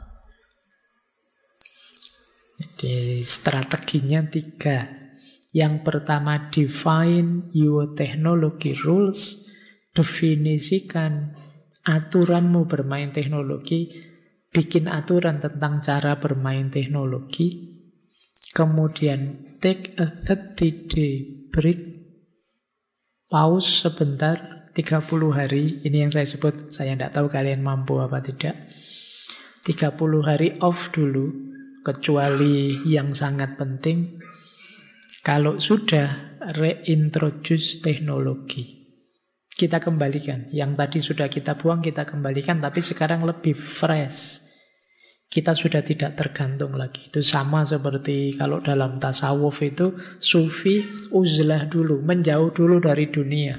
Jadi strateginya 3. Yang pertama, define your technology rules. Definisikan aturanmu bermain teknologi. Bikin aturan tentang cara bermain teknologi. Kemudian take a 30-day break. Pause sebentar, 30 hari. Ini yang saya sebut, saya tidak tahu kalian mampu apa tidak. 30 hari off dulu, kecuali yang sangat penting. Kalau sudah, reintroduce teknologi. Kita kembalikan. Yang tadi sudah kita buang, kita kembalikan. Tapi sekarang lebih fresh. Kita sudah tidak tergantung lagi. Itu sama seperti kalau dalam tasawuf itu sufi uzlah dulu, menjauh dulu dari dunia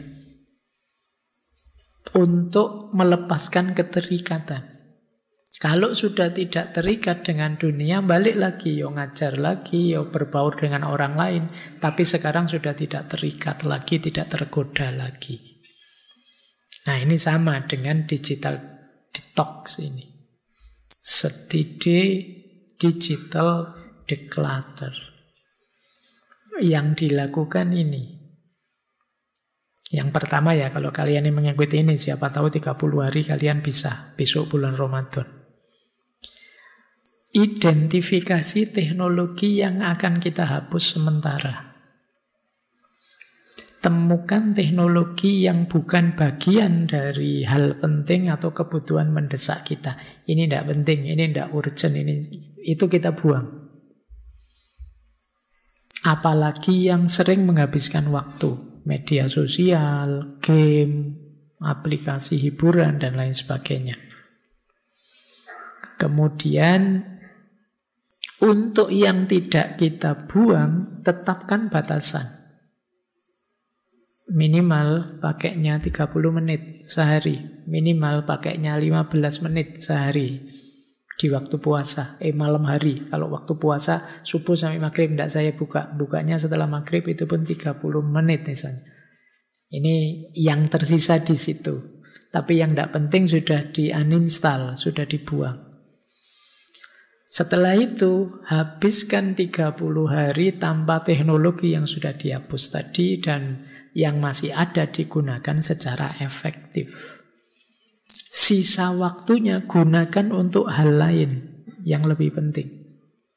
untuk melepaskan keterikatan. Kalau sudah tidak terikat dengan dunia, balik lagi, yo ngajar lagi, yo berbaur dengan orang lain. Tapi sekarang sudah tidak terikat lagi, tidak tergoda lagi. Nah, ini sama dengan digital detox ini. Steady digital declutter. Yang dilakukan ini. Yang pertama ya, kalau kalian ini mengikuti ini, siapa tahu 30 hari kalian bisa, besok bulan Ramadan. Identifikasi teknologi yang akan kita hapus sementara. Temukan teknologi yang bukan bagian dari hal penting atau kebutuhan mendesak kita. Ini tidak penting, ini tidak urgent, itu kita buang. Apalagi yang sering menghabiskan waktu, media sosial, game, aplikasi hiburan, dan lain sebagainya. Kemudian, untuk yang tidak kita buang, tetapkan batasan. Minimal pakainya 30 menit sehari. Minimal pakainya 15 menit sehari. Di waktu puasa, malam hari. Kalau waktu puasa, subuh sampai maghrib tidak saya buka. Bukanya setelah maghrib itu pun 30 menit misalnya. Ini yang tersisa di situ. Tapi yang tidak penting sudah di-uninstall, sudah dibuang. Setelah itu, habiskan 30 hari tanpa teknologi yang sudah dihapus tadi dan yang masih ada digunakan secara efektif. Sisa waktunya gunakan untuk hal lain yang lebih penting.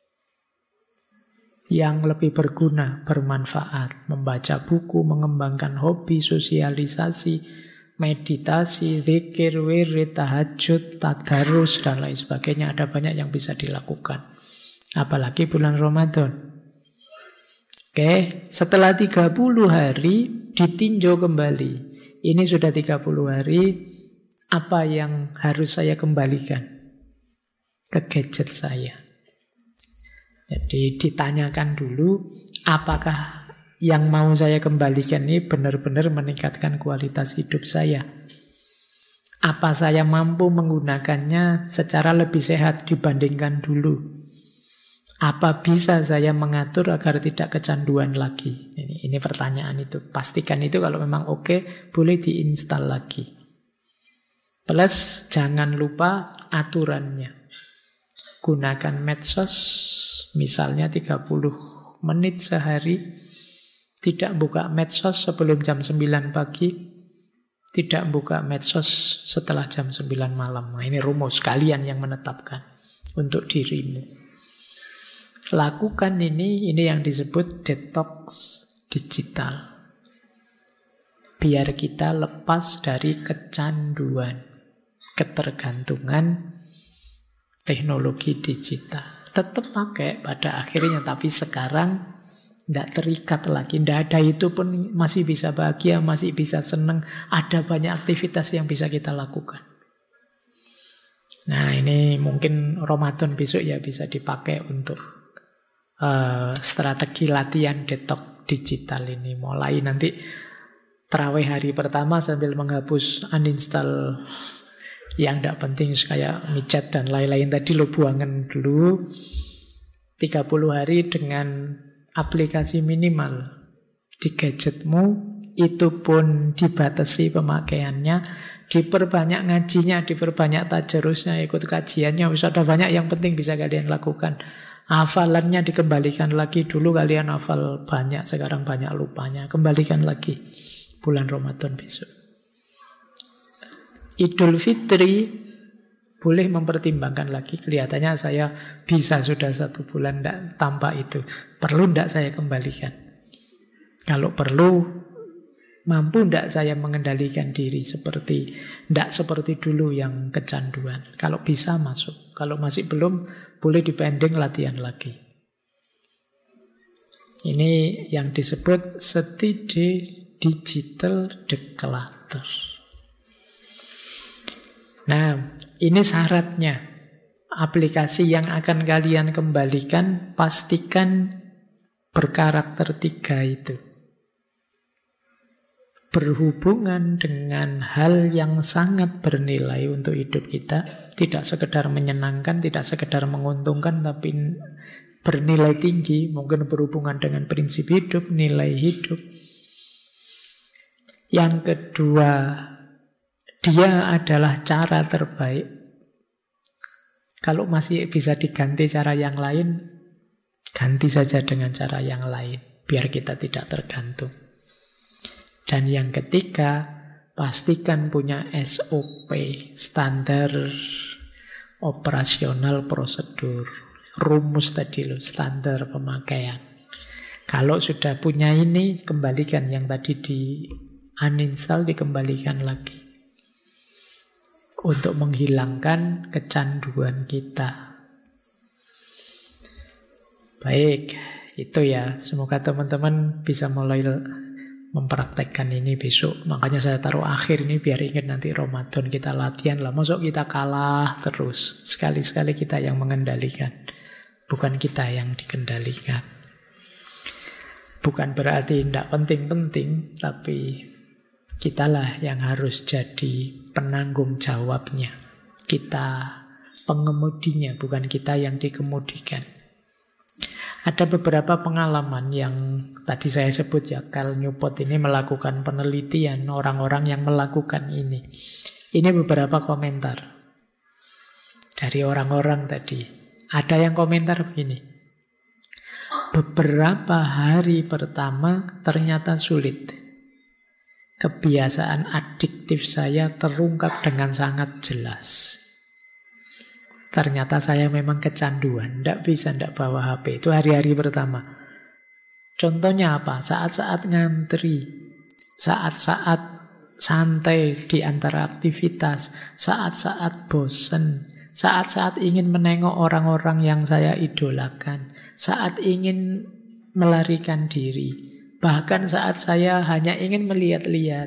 Yang lebih berguna, bermanfaat. Membaca buku, mengembangkan hobi, sosialisasi, meditasi, zikir, wirid, tahajud, tadarus, dan lain sebagainya. Ada banyak yang bisa dilakukan. Apalagi bulan Ramadan. Oke, setelah 30 hari ditinjau kembali. Ini sudah 30 hari, apa yang harus saya kembalikan ke gadget saya? Jadi ditanyakan dulu, apakah yang mau saya kembalikan ini benar-benar meningkatkan kualitas hidup saya? Apa saya mampu menggunakannya secara lebih sehat dibandingkan dulu? Apa bisa saya mengatur agar tidak kecanduan lagi? Ini pertanyaan itu. Pastikan itu, kalau memang oke, boleh diinstal lagi. Plus, jangan lupa aturannya. Gunakan medsos, misalnya 30 menit sehari. Tidak buka medsos sebelum jam 9 pagi. Tidak buka medsos setelah jam 9 malam. Nah, ini rumus, kalian yang menetapkan untuk dirimu. Lakukan ini yang disebut detox digital. Biar kita lepas dari kecanduan, ketergantungan teknologi digital. Tetap pakai pada akhirnya, tapi sekarang tidak terikat lagi. Tidak ada itu pun masih bisa bahagia, masih bisa senang. Ada banyak aktivitas yang bisa kita lakukan. Nah, ini mungkin Ramadan besok ya bisa dipakai untuk strategi latihan detox digital ini. Mulai nanti tarawih hari pertama sambil menghapus, uninstall yang tidak penting kayak micet dan lain-lain tadi lo buangan dulu. 30 hari dengan aplikasi minimal di gadgetmu, itu pun dibatasi pemakaiannya, diperbanyak ngajinya, diperbanyak tajarusnya, ikut kajiannya. Ada banyak yang penting bisa kalian lakukan. Hafalannya dikembalikan lagi. Dulu kalian hafal banyak, sekarang banyak lupanya. Kembalikan lagi bulan Ramadan besok. Idul Fitri boleh mempertimbangkan lagi. Kelihatannya saya bisa sudah 1 bulan tanpa itu. Perlu tidak saya kembalikan? Kalau perlu, mampu tidak saya mengendalikan diri tidak seperti dulu yang kecanduan? Kalau bisa masuk. Kalau masih belum, boleh dipending latihan lagi. Ini yang disebut steady digital declutter. Nah, ini syaratnya. Aplikasi yang akan kalian kembalikan, pastikan berkarakter 3 itu. Berhubungan dengan hal yang sangat bernilai untuk hidup kita. Tidak sekedar menyenangkan, tidak sekedar menguntungkan, tapi bernilai tinggi. Mungkin berhubungan dengan prinsip hidup, nilai hidup. Yang kedua, dia adalah cara terbaik. Kalau masih bisa diganti cara yang lain, ganti saja dengan cara yang lain, biar kita tidak tergantung. Dan yang ketiga, pastikan punya SOP, standar operasional prosedur. Rumus tadi loh, standar pemakaian. Kalau sudah punya ini, kembalikan yang tadi di uninstall, dikembalikan lagi. Untuk menghilangkan kecanduan kita. Baik, itu ya. Semoga teman-teman bisa mulai mempraktekkan ini besok. Makanya saya taruh akhir ini biar ingat nanti Ramadan kita latihan lah. Masuk kita kalah terus. Sekali-sekali kita yang mengendalikan. Bukan kita yang dikendalikan. Bukan berarti tidak penting-penting, tapi kitalah yang harus jadi penanggung jawabnya. Kita pengemudinya, bukan kita yang dikemudikan. Ada beberapa pengalaman yang tadi saya sebut ya, Cal Newport ini melakukan penelitian orang-orang yang melakukan ini. Ini beberapa komentar dari orang-orang tadi. Ada yang komentar begini. Beberapa hari pertama ternyata sulit. Kebiasaan adiktif saya terungkap dengan sangat jelas. Ternyata saya memang kecanduan, tidak bawa HP. Itu hari-hari pertama. Contohnya apa? Saat-saat ngantri, saat-saat santai di antara aktivitas, saat-saat bosen, saat-saat ingin menengok orang-orang yang saya idolakan, saat ingin melarikan diri, bahkan saat saya hanya ingin melihat-lihat,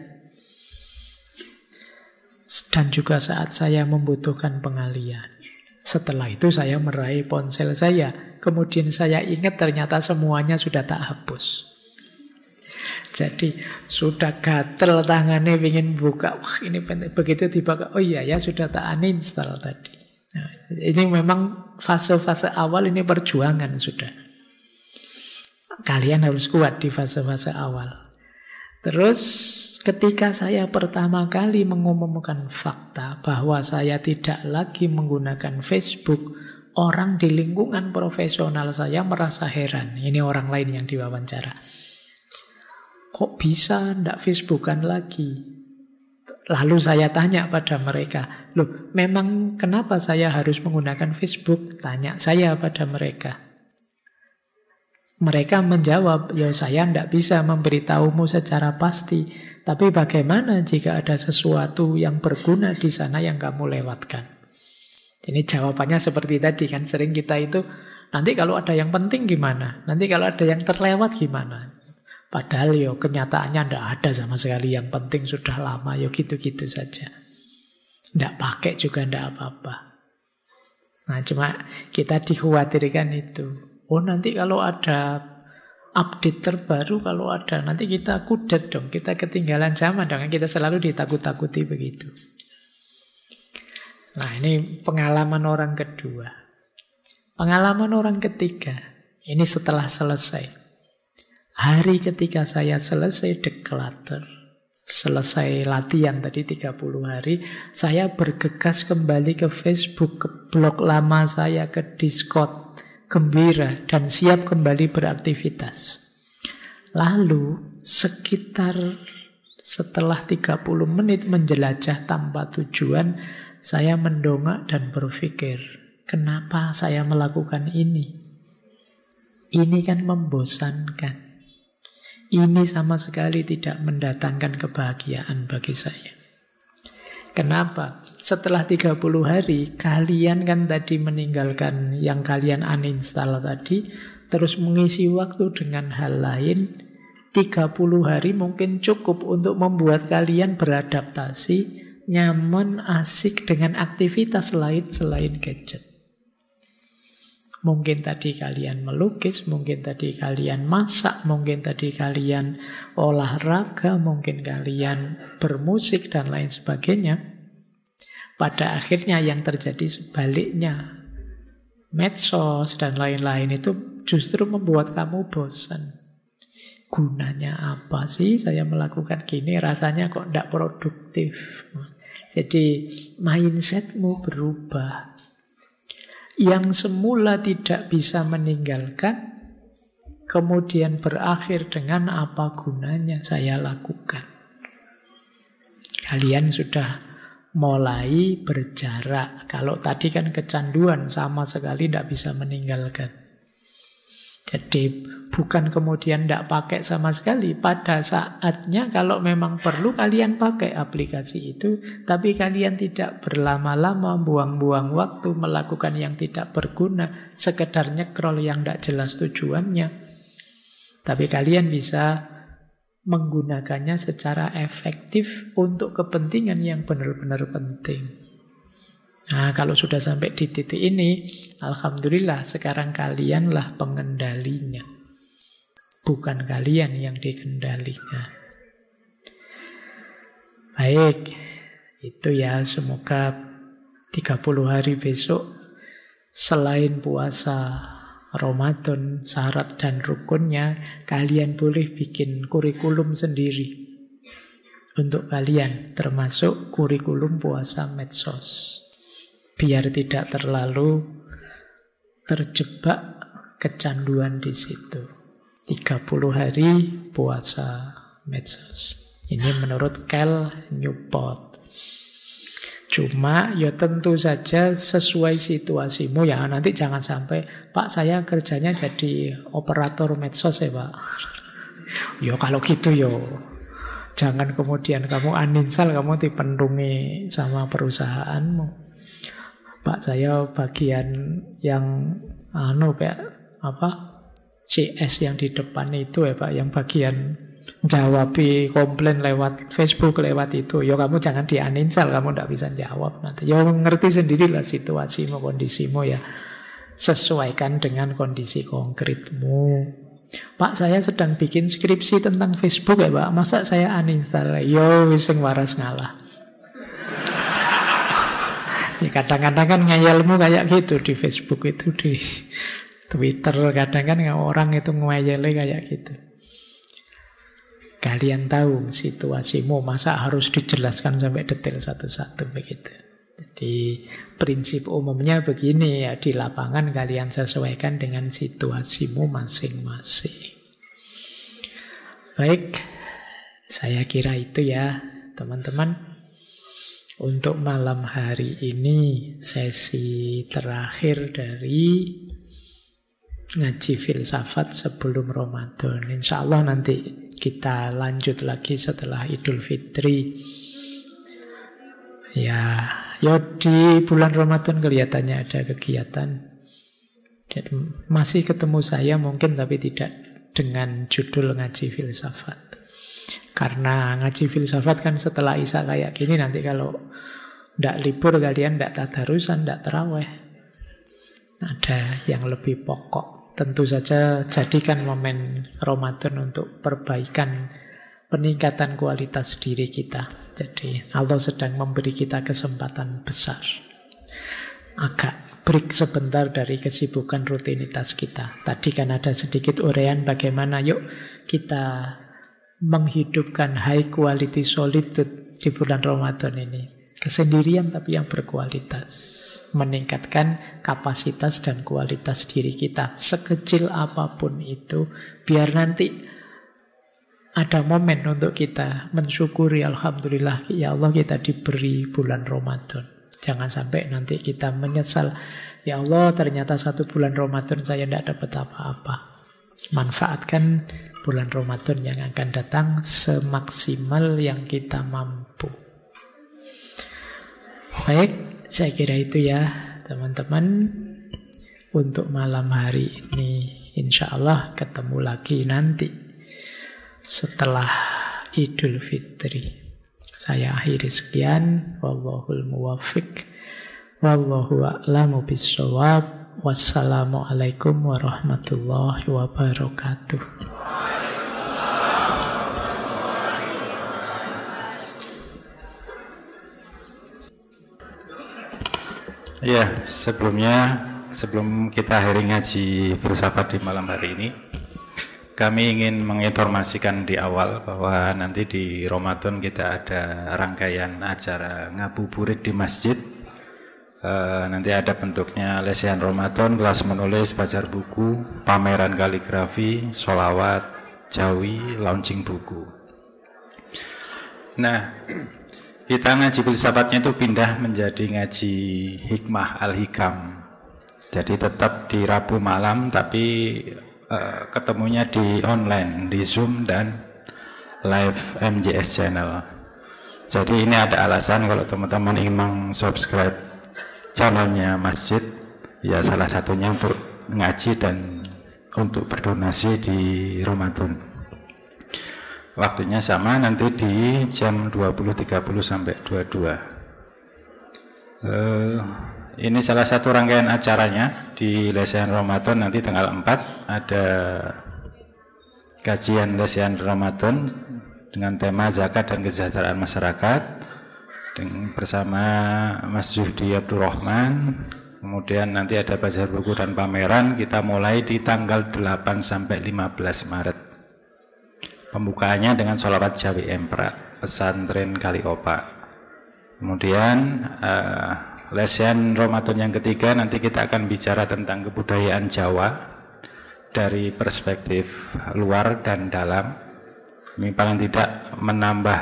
dan juga saat saya membutuhkan pengalihan. Setelah itu saya meraih ponsel saya, kemudian saya ingat ternyata semuanya sudah tak hapus. Jadi sudah gatel tangannya ingin buka, wah ini penting, begitu dibuka, oh iya ya sudah tak uninstall tadi. Nah, ini memang fase-fase awal ini perjuangan sudah. Kalian harus kuat di fase-fase awal. Terus ketika saya pertama kali mengumumkan fakta bahwa saya tidak lagi menggunakan Facebook, orang di lingkungan profesional saya merasa heran. Ini orang lain yang diwawancara. Kok bisa ndak Facebookan lagi? Lalu saya tanya pada mereka, loh memang kenapa saya harus menggunakan Facebook? Tanya saya pada mereka. Mereka menjawab, ya saya tidak bisa memberitahumu secara pasti, tapi bagaimana jika ada sesuatu yang berguna di sana yang kamu lewatkan? Ini jawabannya seperti tadi kan, sering kita itu, nanti kalau ada yang penting gimana? Nanti kalau ada yang terlewat gimana? Padahal yo kenyataannya tidak ada sama sekali, yang penting sudah lama, yo gitu-gitu saja. Tidak pakai juga tidak apa-apa. Nah cuma kita dikhawatirkan itu. Oh nanti kalau ada update terbaru, kalau ada, nanti kita kudet dong, kita ketinggalan zaman dong, kita selalu ditakut-takuti begitu. Nah ini pengalaman orang kedua. Pengalaman orang ketiga, ini setelah selesai. Hari ketika saya selesai declutter, selesai latihan tadi 30 hari, saya bergegas kembali ke Facebook, ke blog lama saya, ke Discord, gembira dan siap kembali beraktivitas. Lalu sekitar setelah 30 menit menjelajah tanpa tujuan, saya mendongak dan berpikir, kenapa saya melakukan ini? Ini kan membosankan. Ini sama sekali tidak mendatangkan kebahagiaan bagi saya. Kenapa? Setelah 30 hari, kalian kan tadi meninggalkan yang kalian uninstall tadi, terus mengisi waktu dengan hal lain. 30 hari mungkin cukup untuk membuat kalian beradaptasi, nyaman, asik dengan aktivitas lain selain gadget. Mungkin tadi kalian melukis, mungkin tadi kalian masak, mungkin tadi kalian olahraga, mungkin kalian bermusik dan lain sebagainya. Pada akhirnya yang terjadi sebaliknya. Medsos dan lain-lain itu justru membuat kamu bosan. Gunanya apa sih saya melakukan gini, rasanya kok tidak produktif. Jadi mindsetmu berubah. Yang semula tidak bisa meninggalkan, kemudian berakhir dengan apa gunanya saya lakukan. Kalian sudah mulai berjarak. Kalau tadi kan kecanduan sama sekali tidak bisa meninggalkan. Jadi bukan kemudian tidak pakai sama sekali. Pada saatnya kalau memang perlu kalian pakai aplikasi itu, tapi kalian tidak berlama-lama, buang-buang waktu, melakukan yang tidak berguna, sekedar nyekrol yang tidak jelas tujuannya. Tapi kalian bisa menggunakannya secara efektif untuk kepentingan yang benar-benar penting. Nah, kalau sudah sampai di titik ini, alhamdulillah sekarang kalianlah pengendalinya. Bukan kalian yang dikendalikan. Baik, itu ya, semoga 30 hari besok selain puasa Ramadan, syarat dan rukunnya, kalian boleh bikin kurikulum sendiri untuk kalian, termasuk kurikulum puasa medsos. Biar tidak terlalu terjebak kecanduan di situ. 30 hari puasa medsos. Ini menurut Cal Newport. Cuma ya tentu saja sesuai situasimu ya. Nanti jangan sampai, Pak saya kerjanya jadi operator medsos ya Pak. Ya kalau gitu ya jangan kemudian kamu uninstall, kamu dipendungi sama perusahaanmu. Pak saya bagian yang CS yang di depan itu ya Pak, yang bagian jawabi komplain lewat Facebook, lewat itu. Ya kamu jangan di-uninstall, kamu tidak bisa jawab nanti. Ya ngerti sendirilah situasimu, kondisimu ya. Sesuaikan dengan kondisi konkretmu. Pak saya sedang bikin skripsi tentang Facebook ya Pak, masa saya uninstall? Yo wis sing waras ngalah. Ya kadang-kadang kan ngeyelmu kayak gitu di Facebook itu, di Twitter kadang kan orang itu ngeyelnya kayak gitu. Kalian tahu situasimu, masa harus dijelaskan sampai detail satu-satu begitu. Jadi prinsip umumnya begini ya, di lapangan kalian sesuaikan dengan situasimu masing-masing. Baik, saya kira itu ya teman-teman. Untuk malam hari ini sesi terakhir dari ngaji filsafat sebelum Ramadan. Insya Allah nanti kita lanjut lagi setelah Idul Fitri. Ya di bulan Ramadan kelihatannya ada kegiatan. Jadi masih ketemu saya mungkin, tapi tidak dengan judul ngaji filsafat. Karena ngaji filsafat kan setelah Isya kayak gini, nanti kalau tidak libur kalian tidak tadarusan, tidak tarawih. Ada yang lebih pokok. Tentu saja jadikan momen Ramadan untuk perbaikan, peningkatan kualitas diri kita. Jadi Allah sedang memberi kita kesempatan besar. Agak break sebentar dari kesibukan rutinitas kita. Tadi kan ada sedikit uraian bagaimana yuk kita menghidupkan high quality solitude di bulan Ramadan ini. Kesendirian tapi yang berkualitas. Meningkatkan kapasitas dan kualitas diri kita. Sekecil apapun itu. Biar nanti ada momen untuk kita mensyukuri, alhamdulillah ya Allah kita diberi bulan Ramadan. Jangan sampai nanti kita menyesal. Ya Allah ternyata 1 bulan Ramadan saya tidak dapat apa-apa. Manfaatkan bulan Ramadan yang akan datang semaksimal yang kita mampu. Baik, saya kira itu ya teman-teman. Untuk malam hari ini insya Allah ketemu lagi nanti setelah Idul Fitri. Saya akhiri sekian. Wallahul muwaffiq. Wallahu a'lamu bissawab. Wassalamualaikum warahmatullahi wabarakatuh. Ya, sebelum kita akhiri ngaji filsafat di malam hari ini, kami ingin menginformasikan di awal bahwa nanti di Ramadan kita ada rangkaian acara ngabuburit di masjid. Nanti ada bentuknya lesehan Ramadan, kelas menulis, belajar buku, pameran kaligrafi, sholawat, jawi, launching buku. Nah, kita ngaji filsafatnya itu pindah menjadi ngaji hikmah al-hikam. Jadi tetap di Rabu malam, tapi ketemunya di online, di Zoom dan live MJS channel. Jadi ini ada alasan kalau teman-teman ingin subscribe channelnya masjid, ya salah satunya untuk ngaji dan untuk berdonasi di Ramadan. Waktunya sama, nanti di jam 20.30 sampai 22. Ini salah satu rangkaian acaranya di Lesehan Ramadan. Nanti tanggal 4 ada kajian Lesehan Ramadan dengan tema zakat dan kesejahteraan masyarakat bersama Mas Zuhdi Abdurrahman. Kemudian nanti ada bazar buku dan pameran. Kita mulai di tanggal 8 sampai 15 Maret. Pembukaannya dengan sholawat Jawi Emprak, pesantren Kaliopa. Kemudian Lesehan Ramadan yang ketiga, nanti kita akan bicara tentang kebudayaan Jawa dari perspektif luar dan dalam. Ini paling tidak menambah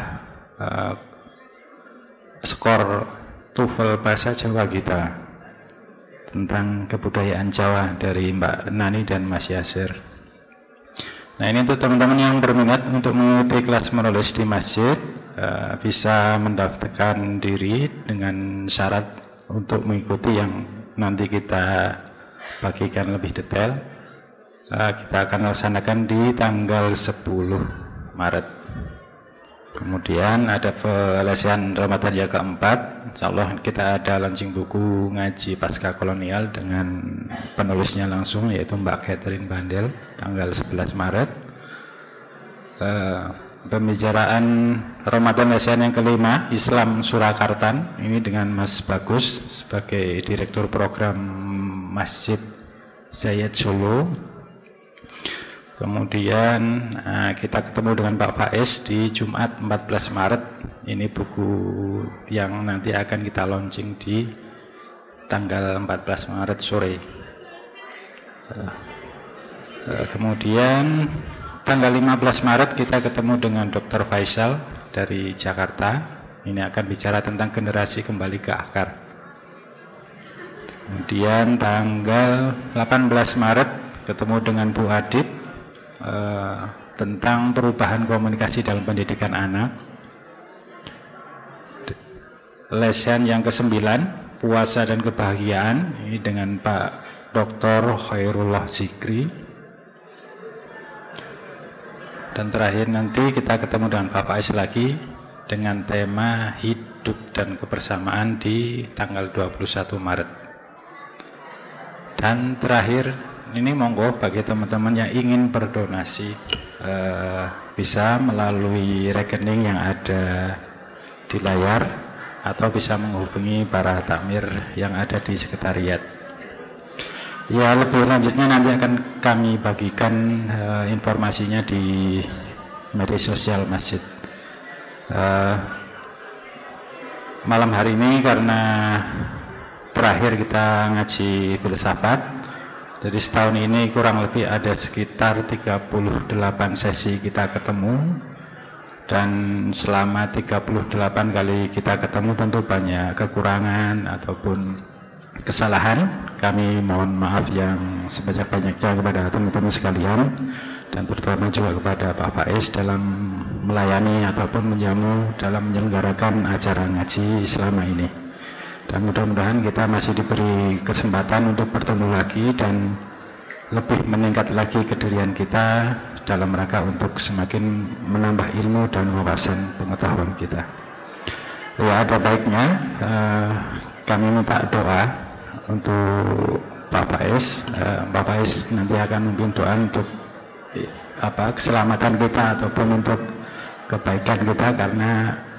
skor TOEFL bahasa Jawa kita tentang kebudayaan Jawa dari Mbak Nani dan Mas Yasir. Nah, ini untuk teman-teman yang berminat untuk mengikuti kelas menulis di masjid, bisa mendaftarkan diri dengan syarat untuk mengikuti yang nanti kita bagikan lebih detail. Kita akan laksanakan di tanggal 10 Maret. Kemudian ada Lesehan Ramadan yang keempat. Insyaallah kita ada launching buku ngaji pasca kolonial dengan penulisnya langsung, yaitu Mbak Catherine Bandel, tanggal 11 Maret. Pembicaraan Ramadan Lesehan yang kelima, Islam Surakarta, ini dengan Mas Bagus sebagai Direktur Program Masjid Zayed Solo. Kemudian kita ketemu dengan Pak Faiz di Jumat 14 Maret. Ini buku yang nanti akan kita launching di tanggal 14 Maret sore. Kemudian tanggal 15 Maret kita ketemu dengan Dr. Faisal dari Jakarta. Ini akan bicara tentang generasi kembali ke akar. Kemudian tanggal 18 Maret ketemu dengan Bu Adib tentang perubahan komunikasi dalam pendidikan anak. Lesehan yang ke-9, puasa dan kebahagiaan, ini dengan Pak Dr. Khairullah Zikri. Dan terakhir nanti kita ketemu dengan Pak Faiz lagi dengan tema hidup dan kebersamaan di tanggal 21 Maret. Dan terakhir, ini monggo bagi teman-teman yang ingin berdonasi bisa melalui rekening yang ada di layar atau bisa menghubungi para takmir yang ada di sekretariat. Ya, lebih lanjutnya nanti akan kami bagikan informasinya di media sosial masjid. Malam hari ini karena terakhir kita ngaji filsafat, jadi setahun ini kurang lebih ada sekitar 38 sesi kita ketemu. Dan selama 38 kali kita ketemu tentu banyak kekurangan ataupun kesalahan. Kami mohon maaf yang sebanyak-banyaknya kepada teman-teman sekalian, dan terutama juga kepada Pak Faiz dalam melayani ataupun menjamu dalam menyelenggarakan acara ngaji selama ini. Dan mudah-mudahan kita masih diberi kesempatan untuk bertemu lagi dan lebih meningkat lagi kedirian kita dalam rangka untuk semakin menambah ilmu dan wawasan pengetahuan kita. Ya, ada baiknya kami minta doa untuk Pak Faiz. Pak Faiz nanti akan memimpin doa untuk keselamatan kita ataupun untuk kebaikan kita, karena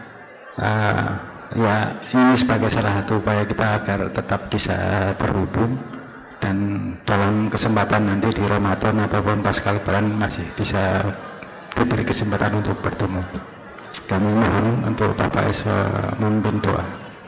ya ini sebagai salah satu upaya kita agar tetap bisa terhubung, dan dalam kesempatan nanti di Ramadan ataupun pasca Lebaran masih bisa diberi kesempatan untuk bertemu. Kami mohon untuk Bapak Faiz memimpin doa.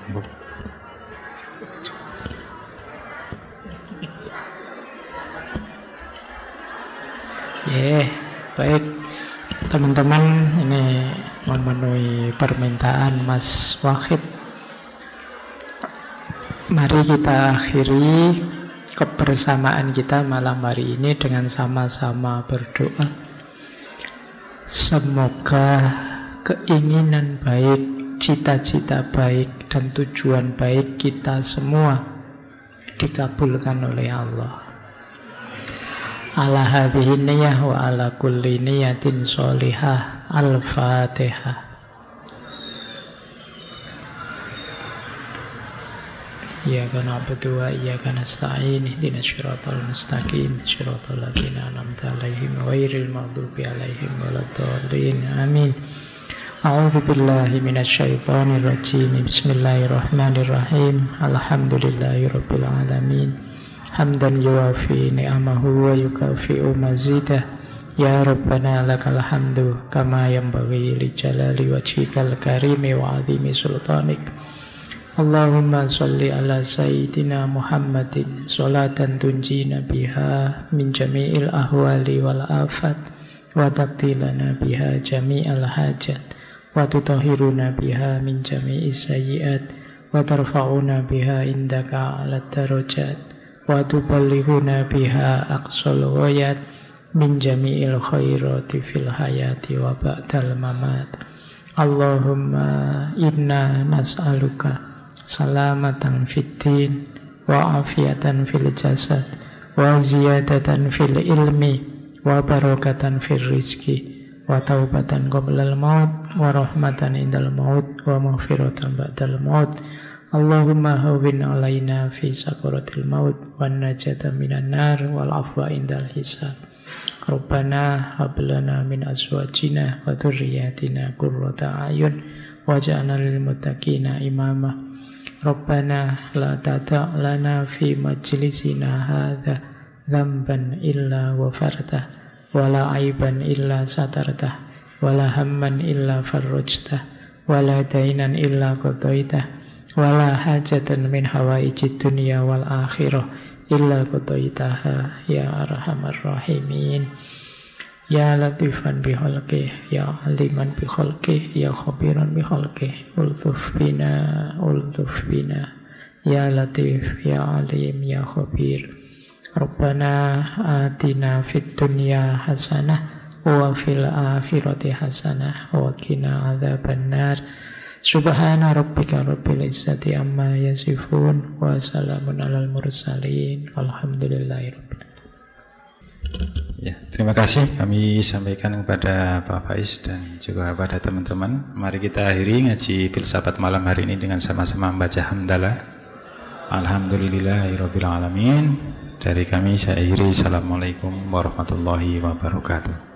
Baik teman-teman, ini memenuhi permintaan Mas Wahid. Mari kita akhiri kebersamaan kita malam hari ini dengan sama-sama berdoa. Semoga keinginan baik, cita-cita baik, dan tujuan baik kita semua dikabulkan oleh Allah. Ala hadhihi niyah wa ala kulli niyatin sholihah. Al-Fatihah. Iyyaka na'budu wa iyyaka nasta'in ihdinas siratal mustaqim siratal ladzina an'amta 'alaihim ghairil maghdubi 'alaihim waladdallin. Amin. A'udzu billahi minasy syaithanir rajim. Bismillahirrahmanirrahim. Alhamdulillahirabbil alamin. Hamdan yuwafi ni'amahu wa yukafi'u mazidah. Ya Rabbana lakal hamdu kama yanbaghi li jalali wajhikal karimi wa 'azimi sultanik. Allahumma salli ala sayyidina Muhammadin salatan tunjina biha min jami'il ahwali wal afat wa taqtilana biha jami'al hajat wa tutahhiruna biha min jami'is sayyi'at wa tarfa'una biha indaka 'alat darajat wa tuballighuna biha aqsal ghayat min jami'il khairati fil hayati wa ba'dal mamat. Allahumma inna nas'aluka salamatan fid din wa afiatan fil jasad wa ziyadatan fil ilmi wa barakatan fil rizki wa taubatan qoblal maut wa rahmatan indal maut wa maghfiratan ba'dal maut. Allahumma hawwin alaina fi sakaratil maut wan najata minan nar wal afwa indal hisab. Rabbana hab lana min azwajina wa dhurriyyatina qurrata a'yun waj'alna lil muttaqina imama. Rabbana la tata' lana fi majlisina hadha dhanban illa ghafartah wa la aiban illa satartah wa la hamman illa farrajtah wa la dainan illa qadaitah wa la hajatan min hawaijid dunya wal akhirah illa qadaitaha ya arhamar rahimin. Ya latifan bi khalqih, ya aliman bi khalqih, ya khabiran bi khalqih. Ultuf bina, ya latif, ya alim, ya khabir. Rabbana atina fid dunya hasanah wa fil akhirati hasanah wa qina adzaban nar. Subhana rabbika rabbil izzati amma yasifun wa salamun alal mursalin walhamdulillahi rabbil alamin. Ya, terima kasih kami sampaikan kepada Pak Faiz dan juga pada teman-teman. Mari kita akhiri ngaji filsafat malam hari ini dengan sama-sama membaca hamdalah. Alhamdulillahirabbil alamin. Dari kami saya akhiri. Assalamualaikum warahmatullahi wabarakatuh.